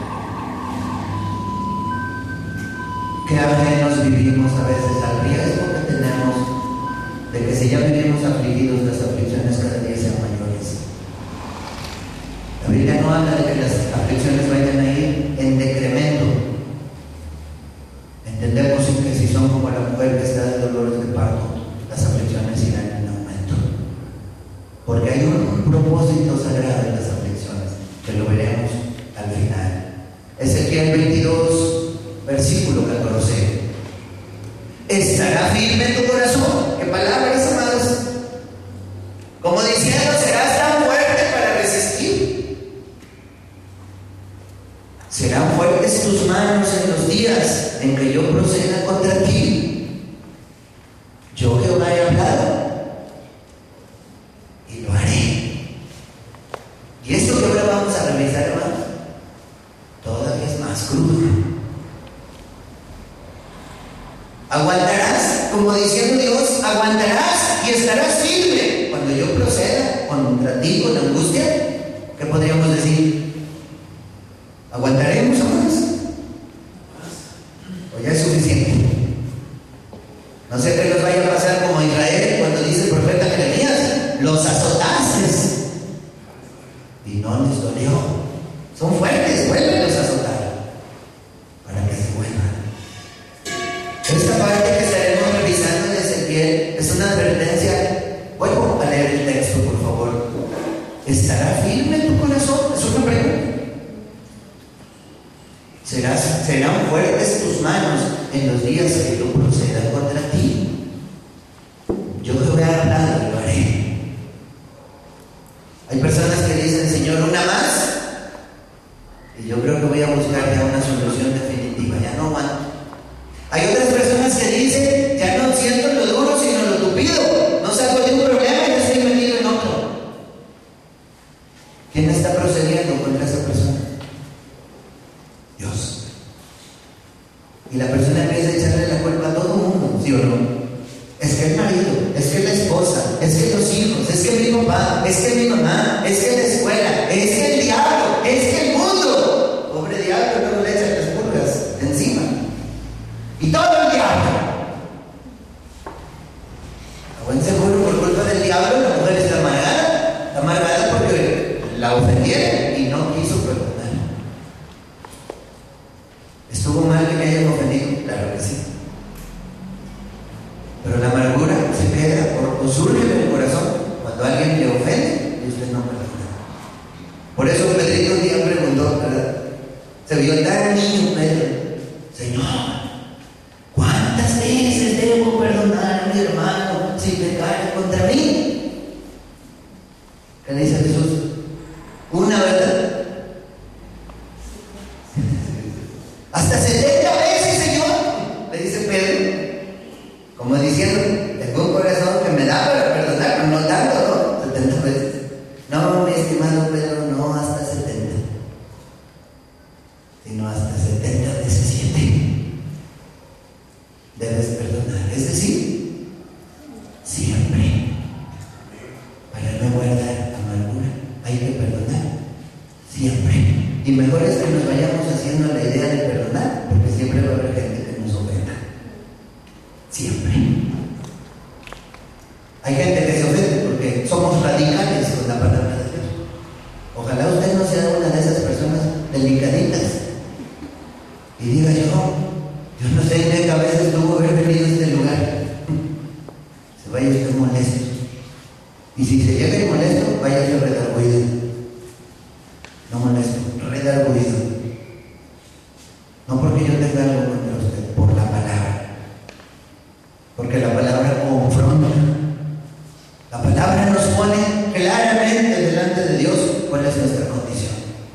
Que ajenos vivimos a veces al riesgo que tenemos de que si ya vivimos afligidos, las aflicciones cada día sean mayores. La Biblia no habla de que las aflicciones vayan a ir en decremento. Entendemos que si son como la mujer que está de dolores de parto, las aflicciones irán en aumento. Porque hay un propósito sagrado en las aflicciones, que lo veremos al final. Ezequiel 22, versículo 14. Estará firme tu corazón. ¿Qué palabras, amados? Como diciendo, serás tan fuerte para resistir. Serán fuertes tus manos en los días en que yo proceda contra ti. Yo Jehová he hablado. Aguantarás, como diciendo Dios, aguantarás y estarás firme cuando yo proceda contra ti con angustia. ¿Qué podríamos decir? ¿Aguantaremos o más? ¿O ya es suficiente? No sé qué nos vaya a pasar como a Israel cuando dice el profeta Jeremías: los azotaste y no les dolió. Son fuertes, vuélvelos a azotar para que se vuelvan. Esta parte que estaremos revisando en Ezequiel es una advertencia. Vuelvo a leer el texto, por favor. ¿Estará firme tu corazón? Es una pregunta. ¿Serán fuertes tus manos en los días que yo proceda contra ti? Yo Jehová he hablado y lo haré. Hay personas que dicen: Señor, una más. Y yo creo que voy a buscar ya una solución definitiva. Ya no aguanto. Hay otras personas que dicen: ya no siento lo duro sino lo tupido. No salgo de un problema y estoy metido en otro. ¿Quién está procediendo contra esa persona? Dios. Y la persona empieza a echarle la culpa a todo el mundo, ¿sí o no? Es que el marido, es que la esposa, es que los hijos, es que mi papá, es que mi mamá, es que la escuela, es que el diablo, es que el mundo. Pobre diablo, luego le echan las pulgas encima. Y todo el diablo. A buen seguro, por culpa del diablo, la mujer está amargada. Está amargada porque la ofendieron y no quiso perdonar. ¿Estuvo mal que me hayan ofendido? Claro que sí. Pero la amargura se queda o surge en el corazón cuando alguien le ofende y usted no perdona. Por eso Pedrito un día preguntó, ¿verdad? Se vio tan niño Pedro: Señor, ¿cuántas veces debo perdonar a mi hermano si pecare contra mí? ¿Qué le dice Jesús? Una, ¿verdad? Hasta 70 veces, Señor, le dice Pedro, como diciendo: tengo un corazón que me da para perdonar, pero no tanto, ¿no? 70 veces. No, mi estimado Pedro, no hasta 70, sino hasta 70 veces 7. Debes perdonar, es decir, siempre. Para no guardar amargura, hay que perdonar siempre. Y mejor es que nos vayamos haciendo la idea de perdonar, porque siempre va a haber gente que nos ofenda. Siempre. Hay gente que se ofende porque somos radicales con la palabra de Dios. Ojalá usted no sea una de esas personas delicaditas y diga: yo no sé en qué cabeza estuvo haber venido a este lugar. Se vaya usted molesto. Y si se llega molesto, vaya a redarguido. No molesto, redarguido. No porque yo tenga algo contra usted, por la palabra. Porque la palabra confronta. La palabra nos pone claramente delante de Dios cuál es nuestra condición.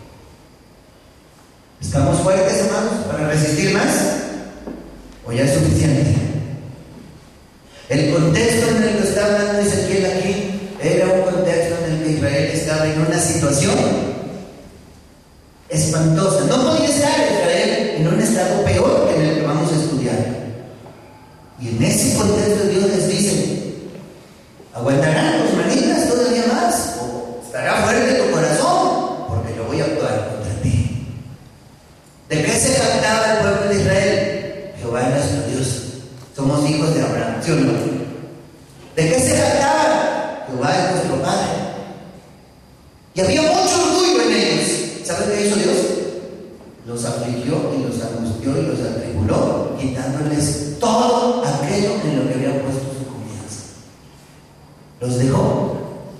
¿Estamos fuertes, hermanos, para resistir más? ¿O ya es suficiente? El contexto en el que está hablando Ezequiel aquí era un contexto en el que Israel estaba en una situación espantosa. No podía estar Israel en un estado peor que en el que vamos a estudiar. Y en ese contexto Dios les dice: ¿aguantarán tus manitas todavía más? ¿O estará fuerte tu corazón? Porque yo voy a actuar contra ti. ¿De qué se jactaba el pueblo de Israel? Jehová es nuestro Dios. Somos hijos de Abraham, ¿sí o no? ¿De qué se jactaba? Jehová es nuestro Padre. Y había mucho orgullo en ellos. ¿Saben qué hizo Dios? Los afligió y los angustió y los atribuló, quitándoles todo aquello en lo que habían puesto su confianza. Los dejó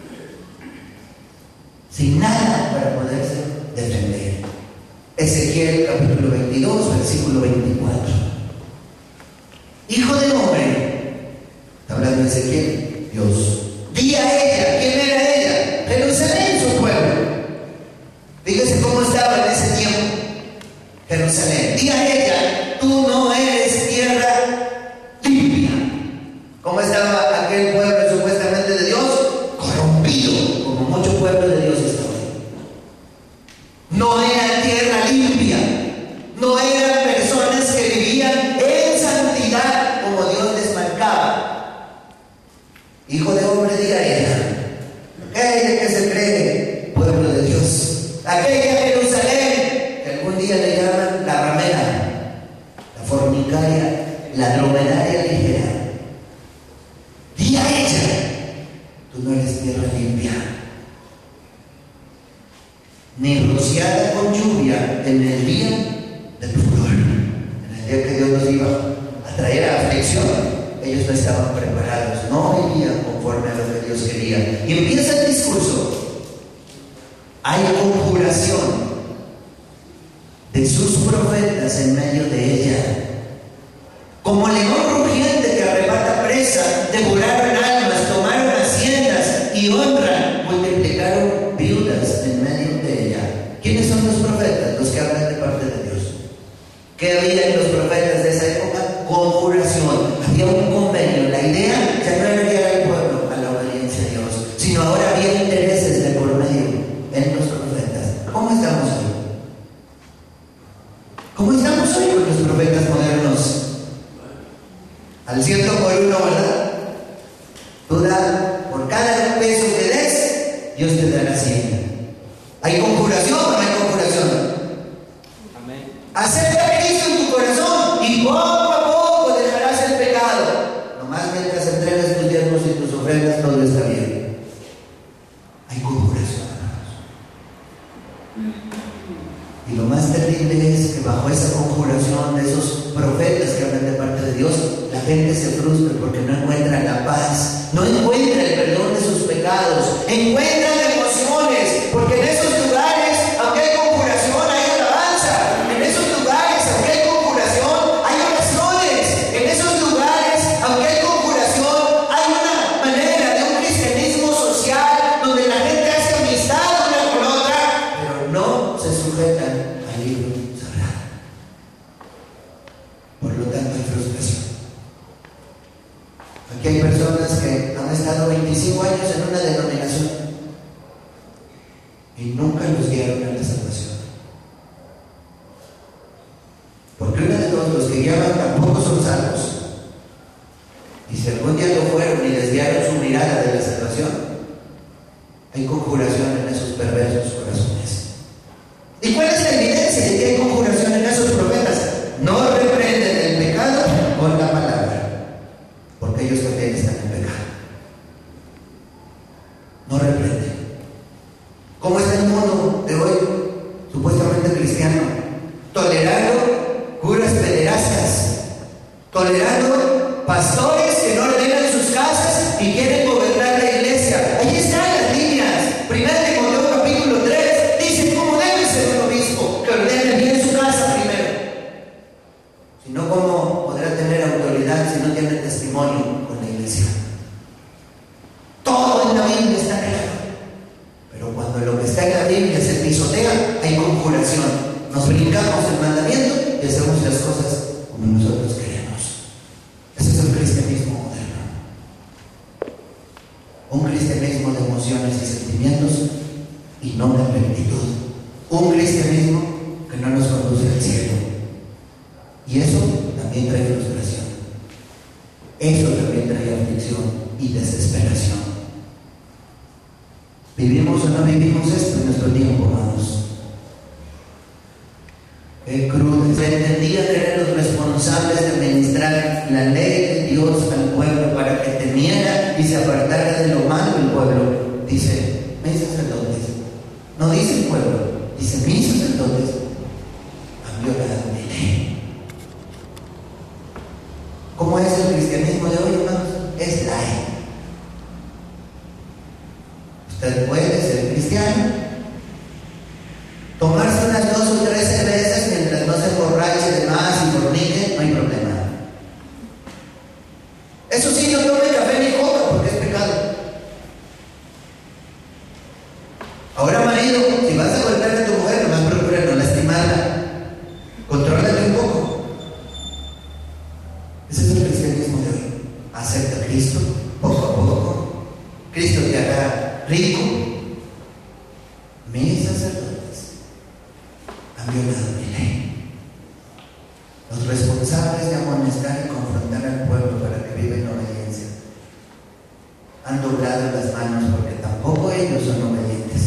sin nada para poderse defender. Ezequiel capítulo 22, versículo 24. Hijo de hombre, está hablando Ezequiel, Dios, di a ella. ¿Quién era ella? Jerusalén, su pueblo. Fíjese cómo estaba en ese tiempo Jerusalén. Di a ella: tú no eres tierra limpia. ¿Cómo estaba aquel pueblo supuestamente de Dios? Corrompido, como muchos pueblos de Dios estaban. No era tierra limpia. No eran personas que vivían en santidad como Hijo de hombre, diga ella. Aquella que se cree pueblo de Dios. Aquella Jerusalén que algún día le llaman la ramera, la fornicaria, la dromedaria ligera. Di a ella, tú no eres tierra limpia, ni rociada con lluvia en el día del furor. En el día que Dios nos iba a traer a aflicción, ellos no estaban preparados, no vivían conforme a lo que Dios quería. Y empieza el discurso. Hay conjuración de sus profetas en medio de ella. Como león rugiente que arrebata presa, devoraron almas, tomaron haciendas y honra, multiplicaron viudas en medio de ella. ¿Quiénes son los profetas? Los que hablan de parte de Dios. ¿Qué había en los profetas de esa época? Conjuración. Había un convenio. La idea ya no era guiar al pueblo a la obediencia a Dios, sino ahora había intereses de por medio en los profetas. ¿Cómo estamos hoy? ¿Cómo estamos hoy con los profetas modernos? Al 100 por 1, ¿verdad? Tú da, por cada peso que des, Dios te dará 100. ¿Hay conjuración o no hay conjuración? Amén. Acepta a Cristo en tu corazón y poco a poco dejarás el pecado. Nomás mientras entregas tus diezmos y tus ofrendas, todo está bien. Hay conjuración, hermanos. Y lo más terrible es que bajo esa conjuración de esos profetas que hablan de parte de Dios, la gente se frustra porque no encuentra la paz, no encuentra el perdón de sus pecados, encuentran emociones, porque en esos lugares, aunque hay conjuración, hay alabanza. En esos lugares, aunque hay conjuración, hay oraciones. En esos lugares, aunque hay conjuración, hay una manera de un cristianismo social donde la gente hace amistad una con otra, pero no se sujetan al libro sagrado. Por lo tanto, hay frustración. Aquí hay personas que han estado 25 años en una denominación y nunca los guiaron a la salvación. Porque uno de los que guiaban tampoco son salvos. Y si algún día lo fueron y desviaron su mirada de la salvación, hay conjuración en esos perversos corazones. ¿Y cuál es la evidencia de que hay conjuración en esos profetas? No reprenden el pecado con la palabra, porque ellos también están en pecado. No reprenden. ¿Cómo está el mundo de hoy? Supuestamente cristiano, tolerando curas pederastas, tolerando pastores que no ordenan sus casas y quieren gobernar la iglesia. Ahí están las líneas. 1 Timoteo capítulo 3 dice cómo debe ser un obispo, que ordene bien su casa primero. Si no, ¿cómo podrá tener autoridad si no tiene testimonio con la iglesia? Todo en la Biblia está claro. Pero cuando lo que está en la Biblia se pisotea, hay conjuración. Nos brincamos el mandamiento y hacemos las cosas como nosotros queremos. Ese es el cristianismo moderno. Un cristianismo de emociones y sentimientos y no de rectitud. Un cristianismo que no nos conduce al cielo. Y eso también trae frustración. Eso también trae aflicción y desesperación. ¿Vivimos o no vivimos esto en nuestro tiempo, hermanos? Qué crudo. Se entendía que eran los responsables de administrar la ley de Dios al pueblo para que temiera y se apartara de lo malo del pueblo. Dice, mis sacerdotes. No dice el pueblo, dice mis sacerdotes han violado mi ley. ¿Cómo es el cristianismo de hoy, hermanos? Es ley. Usted puede ser cristiano, tomarse unas 2 o 3 cervezas mientras no se emborrache de más y fornique, no hay problema. Eso sí, no tome café ni coca porque es pecado. Ahora, marido, si vas a golpear a tu mujer, nomás procura no lastimarla. Contrólate un poco. Ese es el cristianismo de hoy. Acepta a Cristo poco a poco. Cristo te hará rico. Mis sacerdotes han violado mi ley. Los responsables de amonestar y confrontar al pueblo para que viva en obediencia han doblado las manos porque tampoco ellos son obedientes.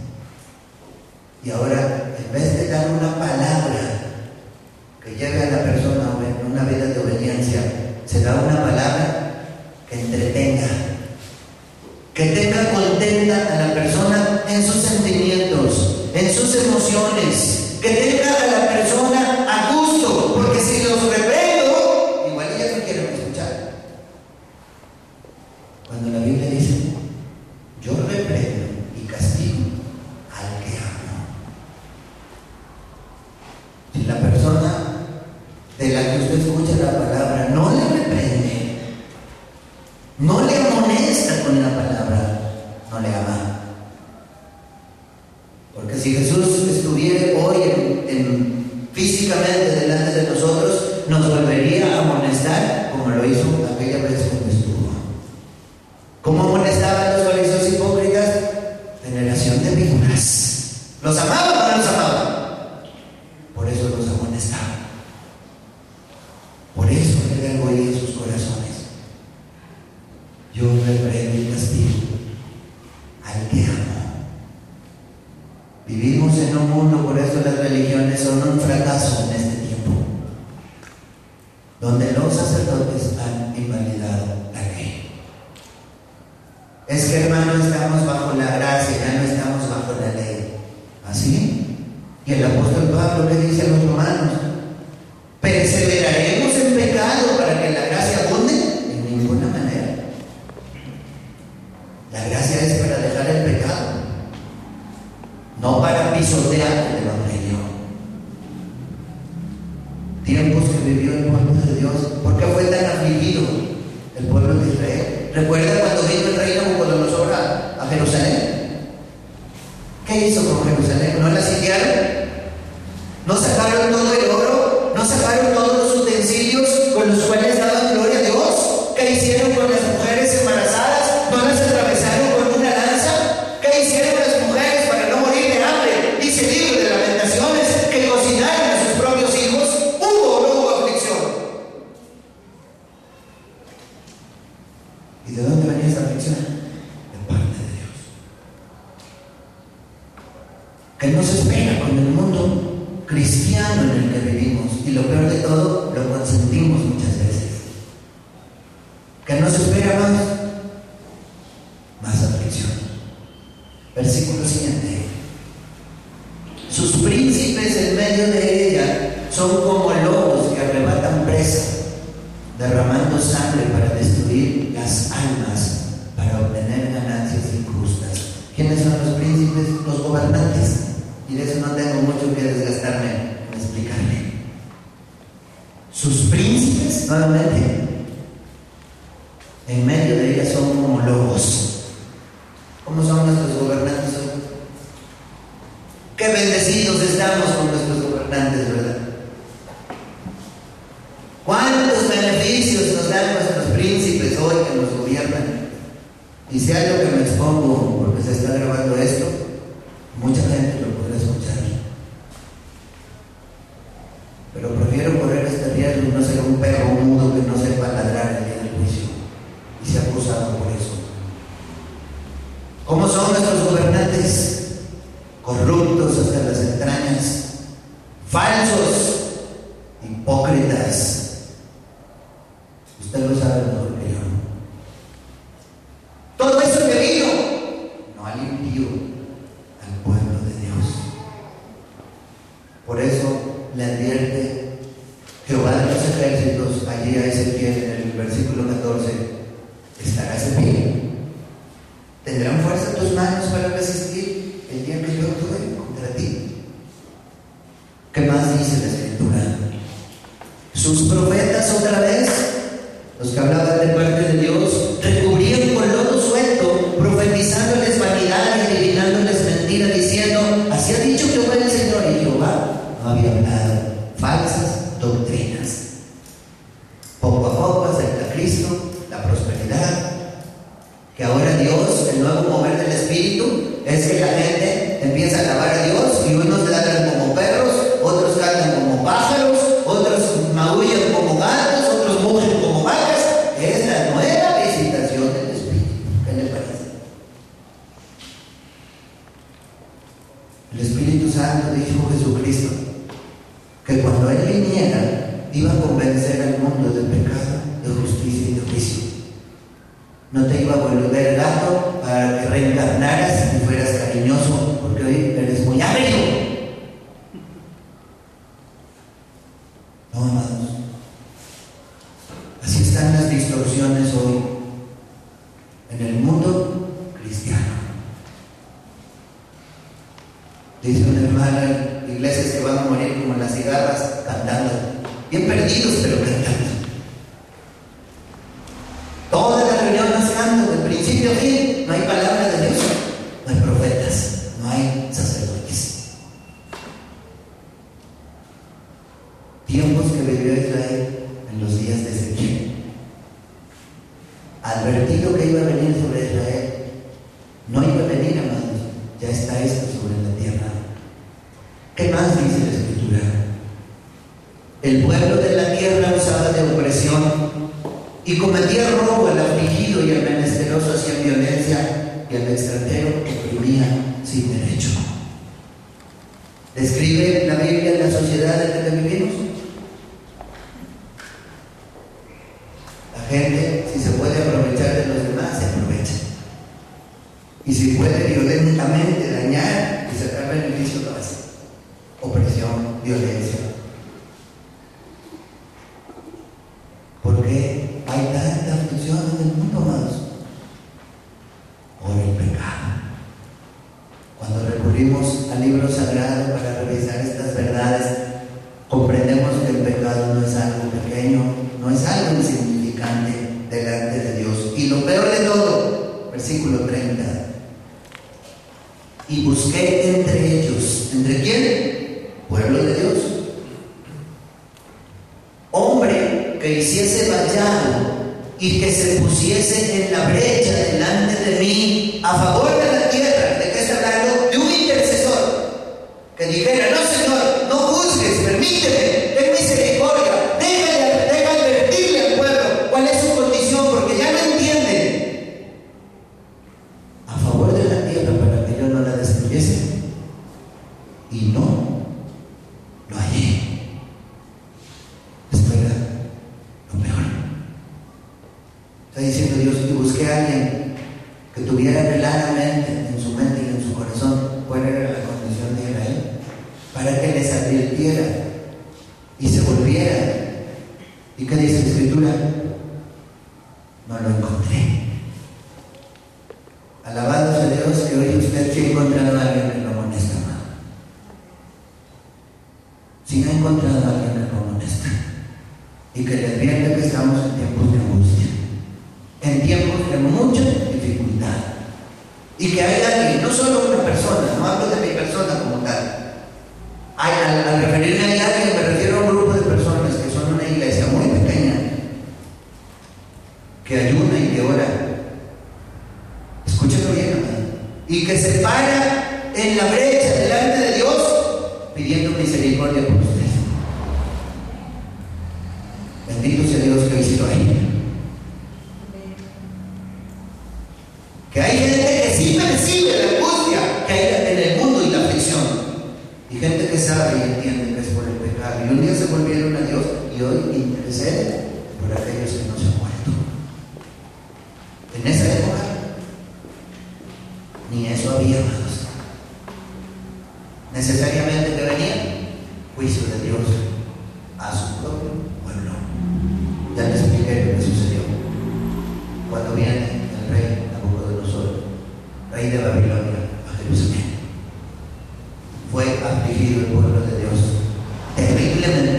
Y ahora, en vez de dar una palabra que lleve a la persona a una vida de obediencia, se da una palabra que entretenga, que tenga contenta a la persona en sus sentimientos, en sus emociones, que tenga a la persona a gusto, porque si los reprendo, igual ellas no quieren escuchar. Cuando la Biblia dice, yo reprendo y castigo al que amo. Si la persona de la que usted escucha la palabra no le reprende, no le amonesta con la palabra, no le ama. Porque si Jesús estuviera hoy físicamente delante de nosotros, nos volvería a amonestar como lo hizo aquella vez cuando estuvo. ¿Cómo amonestaba a los fariseos hipócritas? Generación de víboras. ¿Los amaba o no los amaba? Por eso los amonestaba. Por eso le da algo en sus corazones. Yo reprendo y castigo al que amo. Vivimos en un mundo, por eso las religiones son un fracaso en este tiempo, donde los sacerdotes han invalidado la ley. Es que, hermano, estamos bajo la gracia, ya no estamos bajo la ley. ¿Así? Y el apóstol Pablo le dice a los romanos, ¿perseveraremos en pecado para que la gracia abunde? En ninguna manera. La gracia es para dejar el pecado, no para pisotear el evangelio. Tiempos que vivió el pueblo de Dios. ¿Por qué fue tan afligido el pueblo de Israel? ¿Recuerda cuando vino el rey Nabucodonosor a Jerusalén? ¿Qué hizo con Jerusalén? ¿No la sitiaron? ¿No sacaron todo el oro? ¿No sacaron todos los utensilios con los cuales daban gloria a Dios? ¿Qué hicieron con las mujeres embarazadas? ¿No las atravesaron con una lanza? ¿Qué hicieron las mujeres para no morir de hambre? Dice el libro de Lamentaciones que cocinaron a sus propios hijos. ¿Hubo o no hubo aflicción? ¿Y de dónde venía esa aflicción? De parte de Dios. ¿Qué nos espera con el mundo cristiano en el que vivimos? Y lo peor de todo, lo consentimos muchas veces. ¿Qué nos espera más? Más aflicción. Versículo siguiente. Sus príncipes en medio de ella son como lobos que arrebatan presa, derramando sangre para destruir las almas, para obtener ganancias injustas. ¿Quiénes son los príncipes? Los gobernantes. Y de eso no tengo mucho que desgastarme en explicarle. Sus príncipes, nuevamente, en medio de ellas son como lobos. ¿Cómo son nuestros gobernantes hoy? Qué bendecidos estamos con nuestros gobernantes, ¿verdad? ¿Cuántos beneficios nos dan nuestros príncipes hoy que nos gobiernan? Y si hay algo que me expongo porque se está grabando esto, mucha gente lo podrá escuchar. Pero prefiero correr este riesgo y no ser un perro mudo que no sepa ladrar el día del juicio y sea acusado por eso. ¿Cómo son nuestros gobernantes? Corruptos hasta las entrañas, falsos, hipócritas. Usted lo sabe mejor que yo. Todo eso que vino no ha limpiado al pueblo de Dios. Por eso le advierte Jehová de los ejércitos allí a Ezequiel en el versículo 14: estarás en pie. ¿Tendrán fuerza tus manos para resistir el día que yo actúe contra ti? ¿Qué más dice la Escritura? Sus profetas otra vez, los que hablaban de parte de Dios, recubrían con lodo suelto, profetizándoles vanidad y adivinándoles mentira, diciendo: así ha dicho Jehová el Señor. Y Jehová no había hablado. Falsas doctrinas. Poco a poco acerca Cristo, la prosperidad. Que ahora Dios, el nuevo mover del Espíritu, es que la gente empieza a alabar a Dios y unos ladran como perros, otros cantan como pájaros, otros maullan como gatos, otros mugen como vacas. Es la nueva visitación del Espíritu. ¿Qué le reencarnaras y fueras cariñoso, porque hoy eres muy agrio. No, amados. Así están las distorsiones hoy en el mundo cristiano. Dice una hermana, iglesias que van a morir como las cigarras, cantando, bien perdidos, pero cantando. Todas las reuniones cantan, de principio a fin. No hay palabra de Dios, no hay profetas, no hay sacerdotes. Tiempos que vivió Israel en los días de Ezequiel, advertido que iba a venir sobre Israel. No iba a venir, amados, ya está esto sobre la tierra. ¿Qué más dice la Escritura? El pueblo de la tierra usaba de opresión y cometía robo al afligido, y al menesteroso hacían violencia, y al extranjero oprimía sin derecho. ¿Describe la Biblia la sociedad en la que vivimos? La gente, si se puede aprovechar de los demás, se aprovecha. Y si puede violentamente dañar y sacar beneficio, lo hace. Opresión, violencia. ¿Por qué hay tanta aflicción en el mundo, amados? Por el pecado. Cuando recurrimos al libro sagrado para revisar estas verdades, comprendemos que el pecado no es algo pequeño, no es algo insignificante delante de Dios. Y lo peor de todo, versículo 30. Y busqué entre ellos, ¿entre quién? Pueblo de Dios. Hombre que hiciese vallado y que se pusiese en la brecha delante de mí a favor de la tierra. ¿De qué está hablando? De un intercesor que dijera: no, Señor, no juzgues, permíteme, ten misericordia, deja advertirle al pueblo cuál es su condición, porque ya no entienden. A favor de la tierra para que yo no la destruyese. Y no lo hallé. Esto era lo peor. Está diciendo Dios: y busqué a alguien que tuviera claramente en su mente y en su corazón cuál era la condición de Israel, para que les advirtiera y se volviera. ¿Y qué dice la Escritura? No lo encontré. Alabado sea Dios, que hoy usted sí ha encontrado a alguien que lo amonesta, amado. Si no ha encontrado a alguien que lo amonesta y que le advierte que estamos en tiempos de angustia, en tiempos de mucha dificultad, y que hay alguien, no solo una persona, no hablo de mi persona como tal. Al referirme a alguien, me refiero a un grupo de personas que son una iglesia muy pequeña, que ayuna y que ora. Escúchalo bien, amado. Y que se para en la brecha delante de Dios pidiendo misericordia por usted. Bendito sea Dios que hoy sí lo hay. Que hay gente que sí percibe la angustia que hay en el mundo y la aflicción, y gente que sabe y entiende que es por el pecado, y un día se volvieron a Dios y hoy interceden por aquellos que no se han muerto. En esa época ni eso había, amados. Necesariamente que venía juicio de Dios a su propio pueblo. Ya les expliqué lo que sucedió cuando viene el rey Nabucodonosor, rey de Babilonia, a Jerusalén. Fue afligido el pueblo de Dios terriblemente.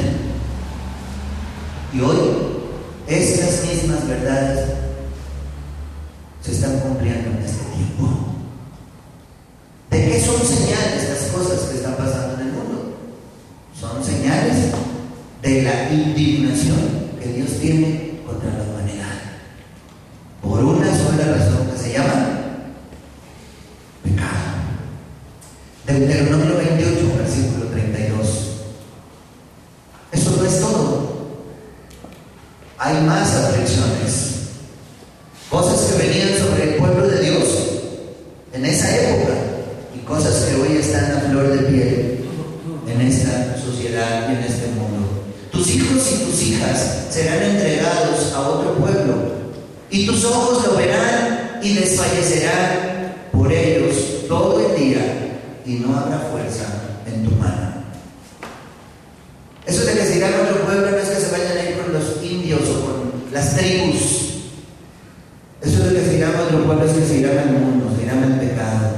Y hoy estas mismas verdades se están cumpliendo en este tiempo. ¿De qué son señales las cosas que están pasando en el mundo? Son señales de la indignación que Dios tiene contra la humanidad, por una sola razón que se llama pecado. Deuteronomio 28, versículo 32. Eso no es todo. Hay más aflicciones, cosas que venían sobre el pueblo de Dios en esa época y cosas que hoy están a flor de piel en esta sociedad y en este mundo. Tus hijos y tus hijas serán entregados a otro pueblo, y tus ojos lo verán y desfallecerán, por ellos todo el día y no habrá fuerza en tu mano. Eso de que se irán a otro pueblo no es que se vayan a ir con los indios o con las tribus. Eso de que se irán a otro pueblo es que se irán al mundo, se irán al pecado.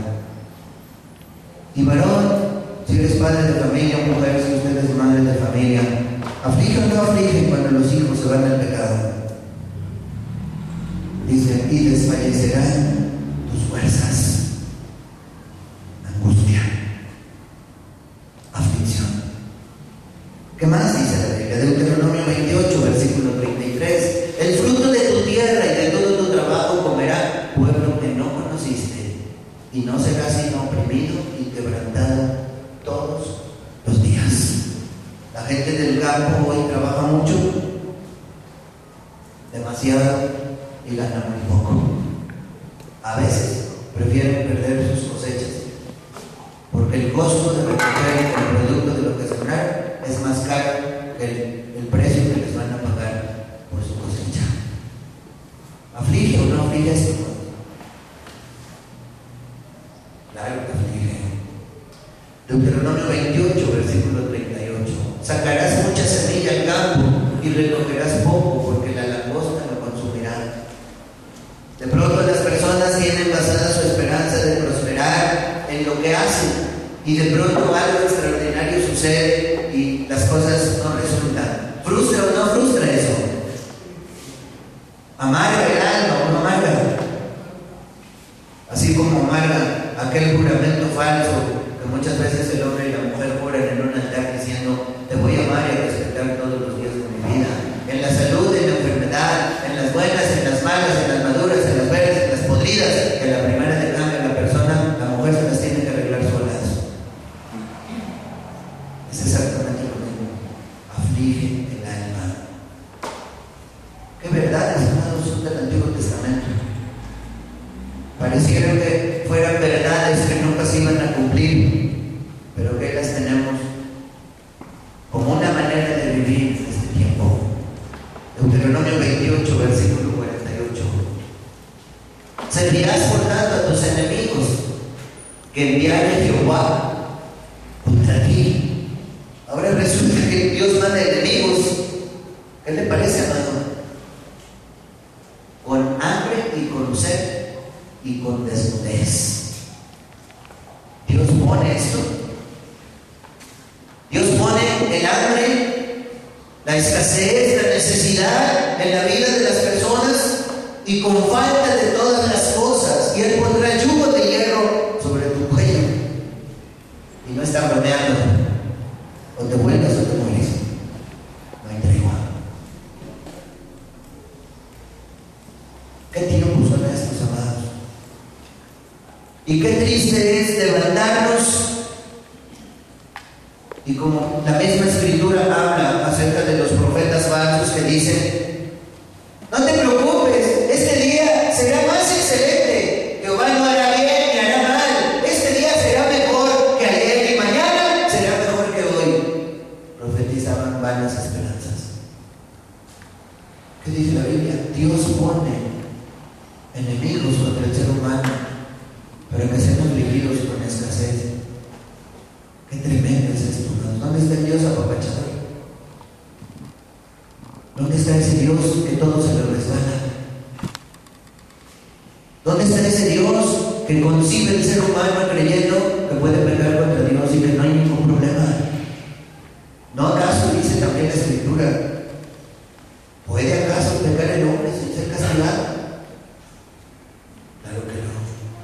Y varón, si eres padre de familia, mujer, si usted es madre de familia, aflige o no aflige cuando los hijos se van al pecado. Dice, y desfallecerán tus fuerzas. Angustia, aflicción. ¿Qué más dice la Biblia? Deuteronomio 28, versículo 33. El fruto de tu tierra y de todo tu trabajo comerá pueblo que no conociste, y no será sino oprimido y quebrantado todos los días. La gente del campo hoy trabaja mucho, demasiado, y gana muy poco. A veces prefieren perder sus cosechas, porque el costo de recoger el producto de lo que sembraron es más caro que el precio que les van a pagar por su cosecha. ¿Aflige o no aflige esto? Claro que aflige. Deuteronomio 28, versículo 38. Sacarás mucha semilla al campo y recogerás poco, porque la langosta lo consumirá. De pronto las personas tienen basada su esperanza de prosperar en lo que hacen, y de pronto algo extraordinario sucede y las cosas no resultan. ¿Frustra o no frustra eso? ¿Amarga el alma o no amarga? Así como amarga aquel juramento falso que muchas veces el hombre y la mujer juran en un altar diciendo: te voy a amar y a respetar todos los días de mi vida, en la salud, en la enfermedad, en las buenas, en las malas, en las maduras, en las verdes, en las podridas. Que la primera de cambio la persona, la mujer, se las tiene que arreglar solas. Es exactamente lo mismo. Aflige el alma. ¿Qué verdades, hermanos, son del Antiguo Testamento? Parecieron que fueran verdades que nunca se iban a cumplir, pero que las tenemos como una manera de vivir en este tiempo. Deuteronomio 28, versículo 48. Servirás por tanto a tus enemigos que enviare Jehová contra ti. Ahora resulta que Dios manda enemigos. ¿Qué le parece, hermano? Con hambre y con sed y con desnudez. Dios pone esto. Dios pone el hambre, la escasez, la necesidad en la vida de las personas, y con falta de todas las cosas, y Él pondrá yugo de hierro sobre tu cuello, y no está bromeando. O te vuelves o te mueres. No hay tregua. ¿Qué tiempos son estos, amados? Y qué triste es levantarnos, y como la misma escritura habla acerca de los profetas falsos que dicen: no te preocupes, este día será más excelente, Jehová no hará bien ni hará mal, este día será mejor que ayer y mañana será mejor que hoy. Profetizaban vanas esperanzas. ¿Qué dice la Biblia? Dios pone enemigos contra el ser humano para que seamos vividos con escasez. Qué tremendo es esto, hermanos. ¿Dónde está el Dios apapachador? ¿Dónde está ese Dios que todo se le resbala? ¿Dónde está ese Dios que concibe el ser humano creyendo que puede pecar contra Dios y que no hay ningún problema? ¿No acaso dice también la Escritura: ¿puede acaso pecar el hombre sin ser castigado? Claro que no.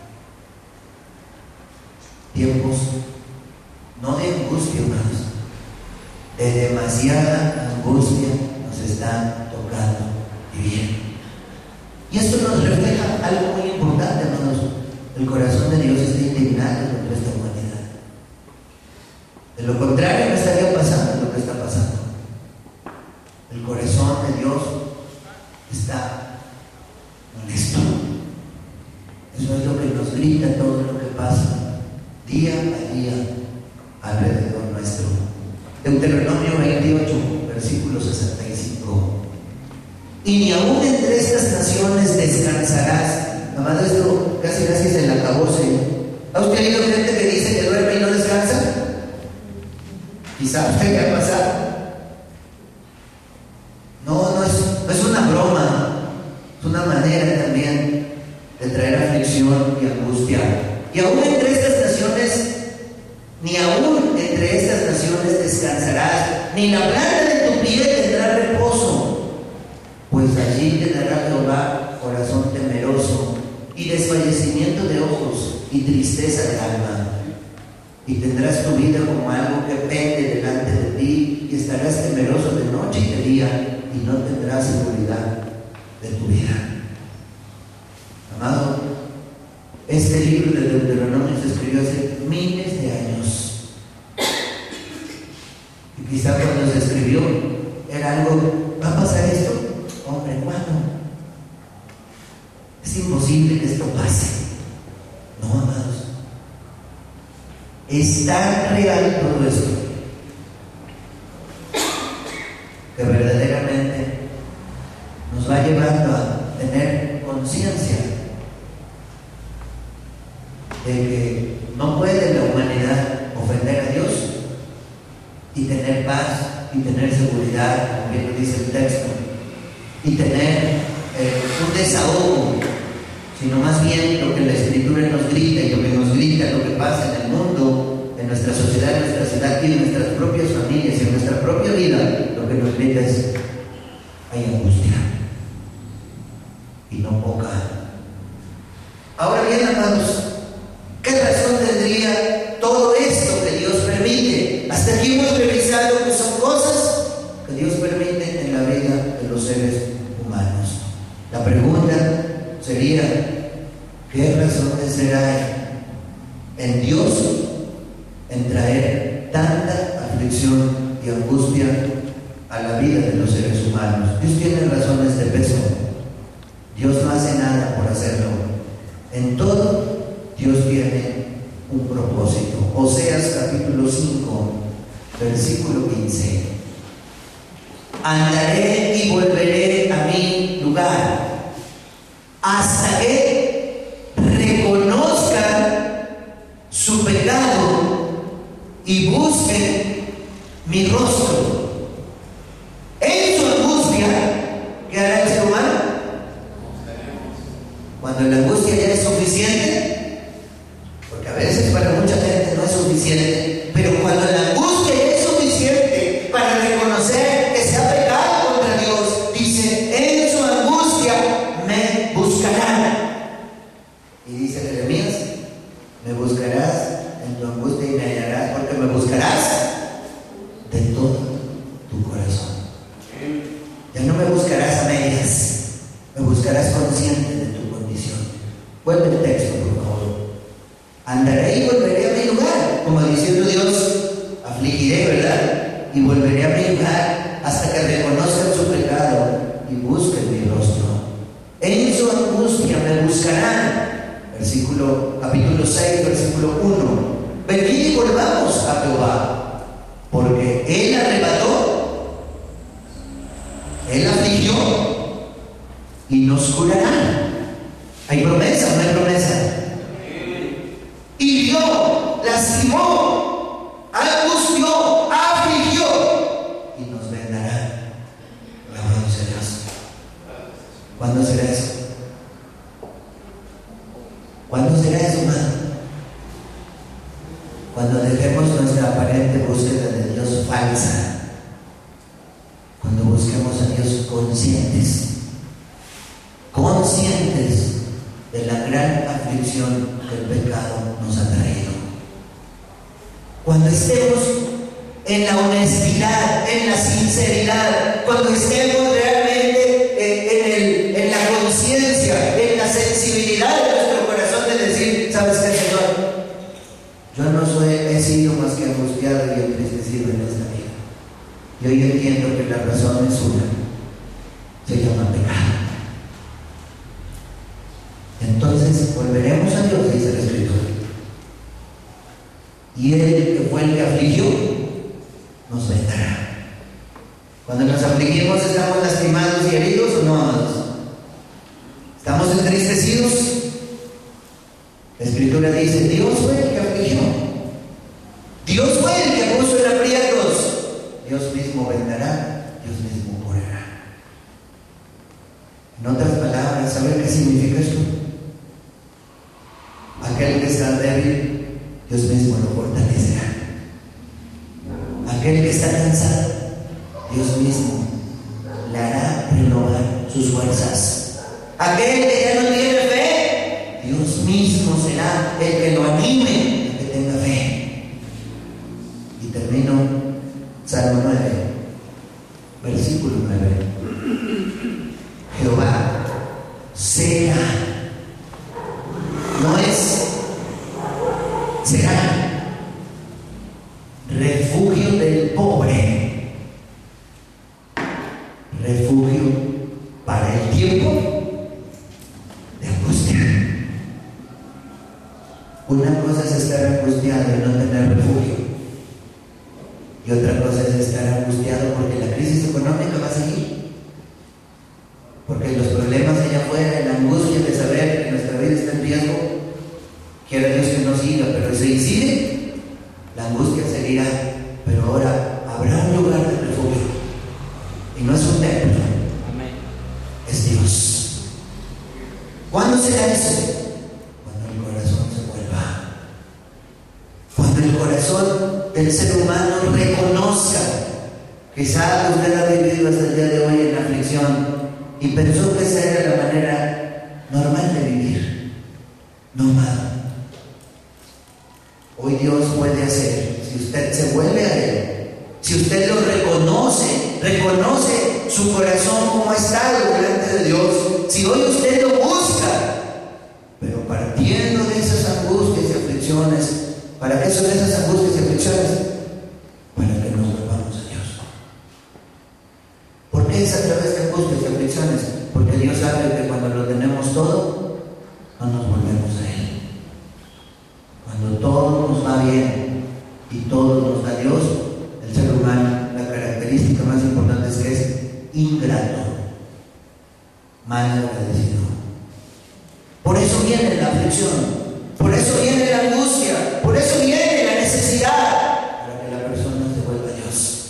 Tiempos no de angustia, hermanos, de demasiada angustia nos están tocando vivir. Y esto nos refleja algo muy importante, hermanos. El corazón de Dios está indignado contra esta humanidad. De lo contrario, no estaría pasando lo que está pasando. El corazón de Dios está molesto. Eso es lo que nos grita todo lo que pasa día a día alrededor nuestro. Deuteronomio 28, versículo 65. Y ni aún entre estas naciones descansarás. Amado, esto casi es el acabose ¿Sabe qué ha pasado? No es una broma, es una manera también de traer aflicción y angustia. Y aún entre estas naciones, ni aún entre estas naciones descansarás, ni la planta de tu pie tendrá reposo, pues allí te dará Jehová corazón temeroso y desfallecimiento de ojos y tristeza de alma. Y tendrás tu vida como algo que pende delante de ti, y estarás temeroso de noche y de día, y no tendrás seguridad de tu vida. Amado, este libro de Deuteronomio se escribió hace miles de años. Y quizá cuando se escribió era algo, ¿va a pasar esto? Hombre, ¿cuándo? Es imposible que esto pase. No, amados. Es tan real todo esto que verdaderamente nos va llevando a tener conciencia de que no puede la humanidad ofender a Dios y tener paz y tener seguridad, como bien lo dice el texto, y tener un desahogo, sino más bien lo que la Escritura nos grita, y lo que nos grita lo que pasa en el mundo, en nuestra sociedad, en nuestra ciudad y en nuestras propias familias y en nuestra propia vida. Lo que nos grita es: hay angustia, y no poca. Ahora bien, amados, ¿qué razón tendría todo esto que Dios permite? Hasta aquí hemos revisado que son cosas que Dios permite en la vida de los seres humanos. La pregunta sería: ¿qué razones será en Dios en traer tanta aflicción y angustia a la vida de los seres humanos? Dios tiene razones de peso. Dios no hace nada por hacerlo. En todo, Dios tiene un propósito. Oseas capítulo 5, versículo 15. Andaré y volveré a mi lugar hasta que reconozcan su pecado y busquen mi rostro. En su angustia, ¿qué hará el ser humano? Cuando la angustia ya es suficiente, porque a veces para mucha gente no es suficiente, pero cuando la angustia ya es suficiente para reconocer que se ha pecado contra Dios, dice: en su angustia me buscarán. Y dice Jeremías: me buscarás en tu angustia y me hallarás, porque me buscarás de todo tu corazón. Ya no me buscarás a medias, me buscarás consciente de tu condición. Vuelve el texto, por favor. Andaré y volveré a mi lugar, como diciendo Dios: afligiré, ¿verdad? Y volveré a mi lugar hasta que reconozcan su pecado y busquen mi rostro. En su angustia me buscarán. Capítulo 6, versículo 1. Venid y volvamos a Jehová, porque Él arrebató, Él afligió y nos curará. ¿Hay promesa o no hay promesa? Hirió, lastimó, angustió, afligió y nos vendará. Alabado sea Dios. ¿Cuándo será eso? ¿Cuándo será eso, hermano? Cuando dejemos nuestra aparente búsqueda de Dios falsa. Cuando busquemos a Dios conscientes de la gran aflicción que el pecado nos ha traído. Cuando estemos en la honestidad, en la sinceridad, cuando estemos realmente en la conciencia, en la sensibilidad de nuestro corazón de decir: ¿sabes qué, Señor? Yo no he sido más que angustiado y entristecido en esta vida. Y hoy entiendo que la razón es una: se llama pecado. Entonces volveremos a Dios, dice la Escritura. Y Él, que fue el que afligió, nos vendará. Cuando nos afligimos, ¿estamos lastimados y heridos o no, amados? ¿Estamos entristecidos? La Escritura dice: Dios fue el que afligió. Dios fue el que puso en aprietos. Dios mismo vendará, Dios mismo curará. En otras palabras, ¿sabe qué significa esto? Aquel que está débil, Dios mismo lo fortalecerá. Aquel que está cansado, Dios mismo le hará renovar sus fuerzas. Aquel que ya no tiene fe, Dios mismo será el que lo anime a que tenga fe. Y termino Salmo 9, versículo 9. Jehová será, no es será, refugio del pobre, refugio para el tiempo de angustia. Una cosa es estar angustiado y no tener refugio, y otra cosa es estar angustiado porque la crisis económica va a seguir, porque los problemas allá afuera, la angustia de saber que nuestra vida está en riesgo, quiera Dios que no siga, pero si sigue, la angustia seguirá. Pero ahora habrá un lugar de refugio, y no es un templo. Amén. Es Dios. ¿Cuándo será eso? Cuando el corazón se vuelva, cuando el corazón del ser humano reconozca. Quizás usted ha vivido hasta el día de hoy en aflicción y pensó que esa era la manera normal de vivir. No, amado. Hoy Dios puede hacer, si usted se vuelve a Él, si usted lo reconoce su corazón como ha estado delante de Dios, si hoy usted lo busca, pero partiendo de esas angustias y aflicciones. ¿Para qué son esas angustias y aflicciones? Para que nos volvamos a Dios. ¿Por qué es a través de angustias y aflicciones? Porque Dios sabe que cuando lo tenemos todo, no nos volvemos a Él. Cuando todo nos va bien y todo nos da Dios, el ser humano, la característica más importante es que es ingrato, mal agradecido. Por eso viene la aflicción, por eso viene la angustia, por eso viene la necesidad, para que la persona se vuelva a Dios.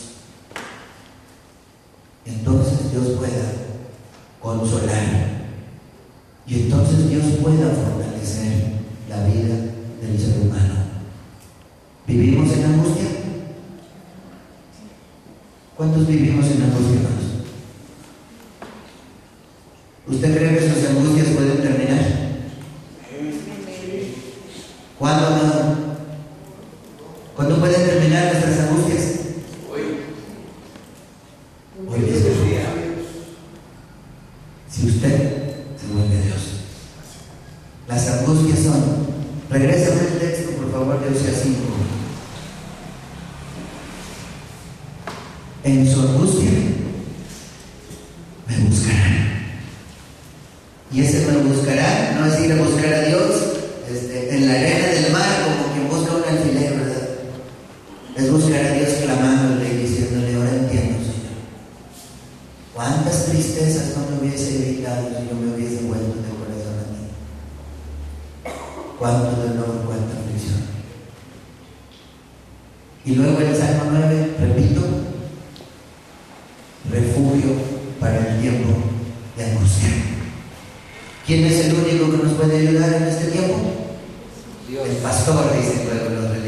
Y entonces Dios pueda consolar, y entonces Dios pueda fortalecer la vida del ser humano. ¿Vivimos en angustia? ¿Cuántos vivimos en angustia, hermanos? ¿Usted cree que sus angustias pueden terminar? ¿Cuándo no? ¿Cuándo pueden terminar nuestras angustias? Hoy mismo. Si usted se vuelve a Dios. Las angustias son, regrésame el texto por favor de Oseas 5. En su angustia me buscarán. Y ese me buscarán no es ir a buscar a Dios en la arena del mar como quien busca un alfiler, ¿verdad? Es buscar a Dios clamándole y diciéndole: ahora entiendo, Señor. ¿Cuántas tristezas no me hubiese evitado si yo me hubiese vuelto de corazón a ti? ¿Cuánto dolor, cuánta aflicción? Y luego el Salmo 9, repito, refugio para el tiempo de angustia. ¿Quién es el único que nos puede ayudar en este tiempo? Dios. El pastor, dice luego los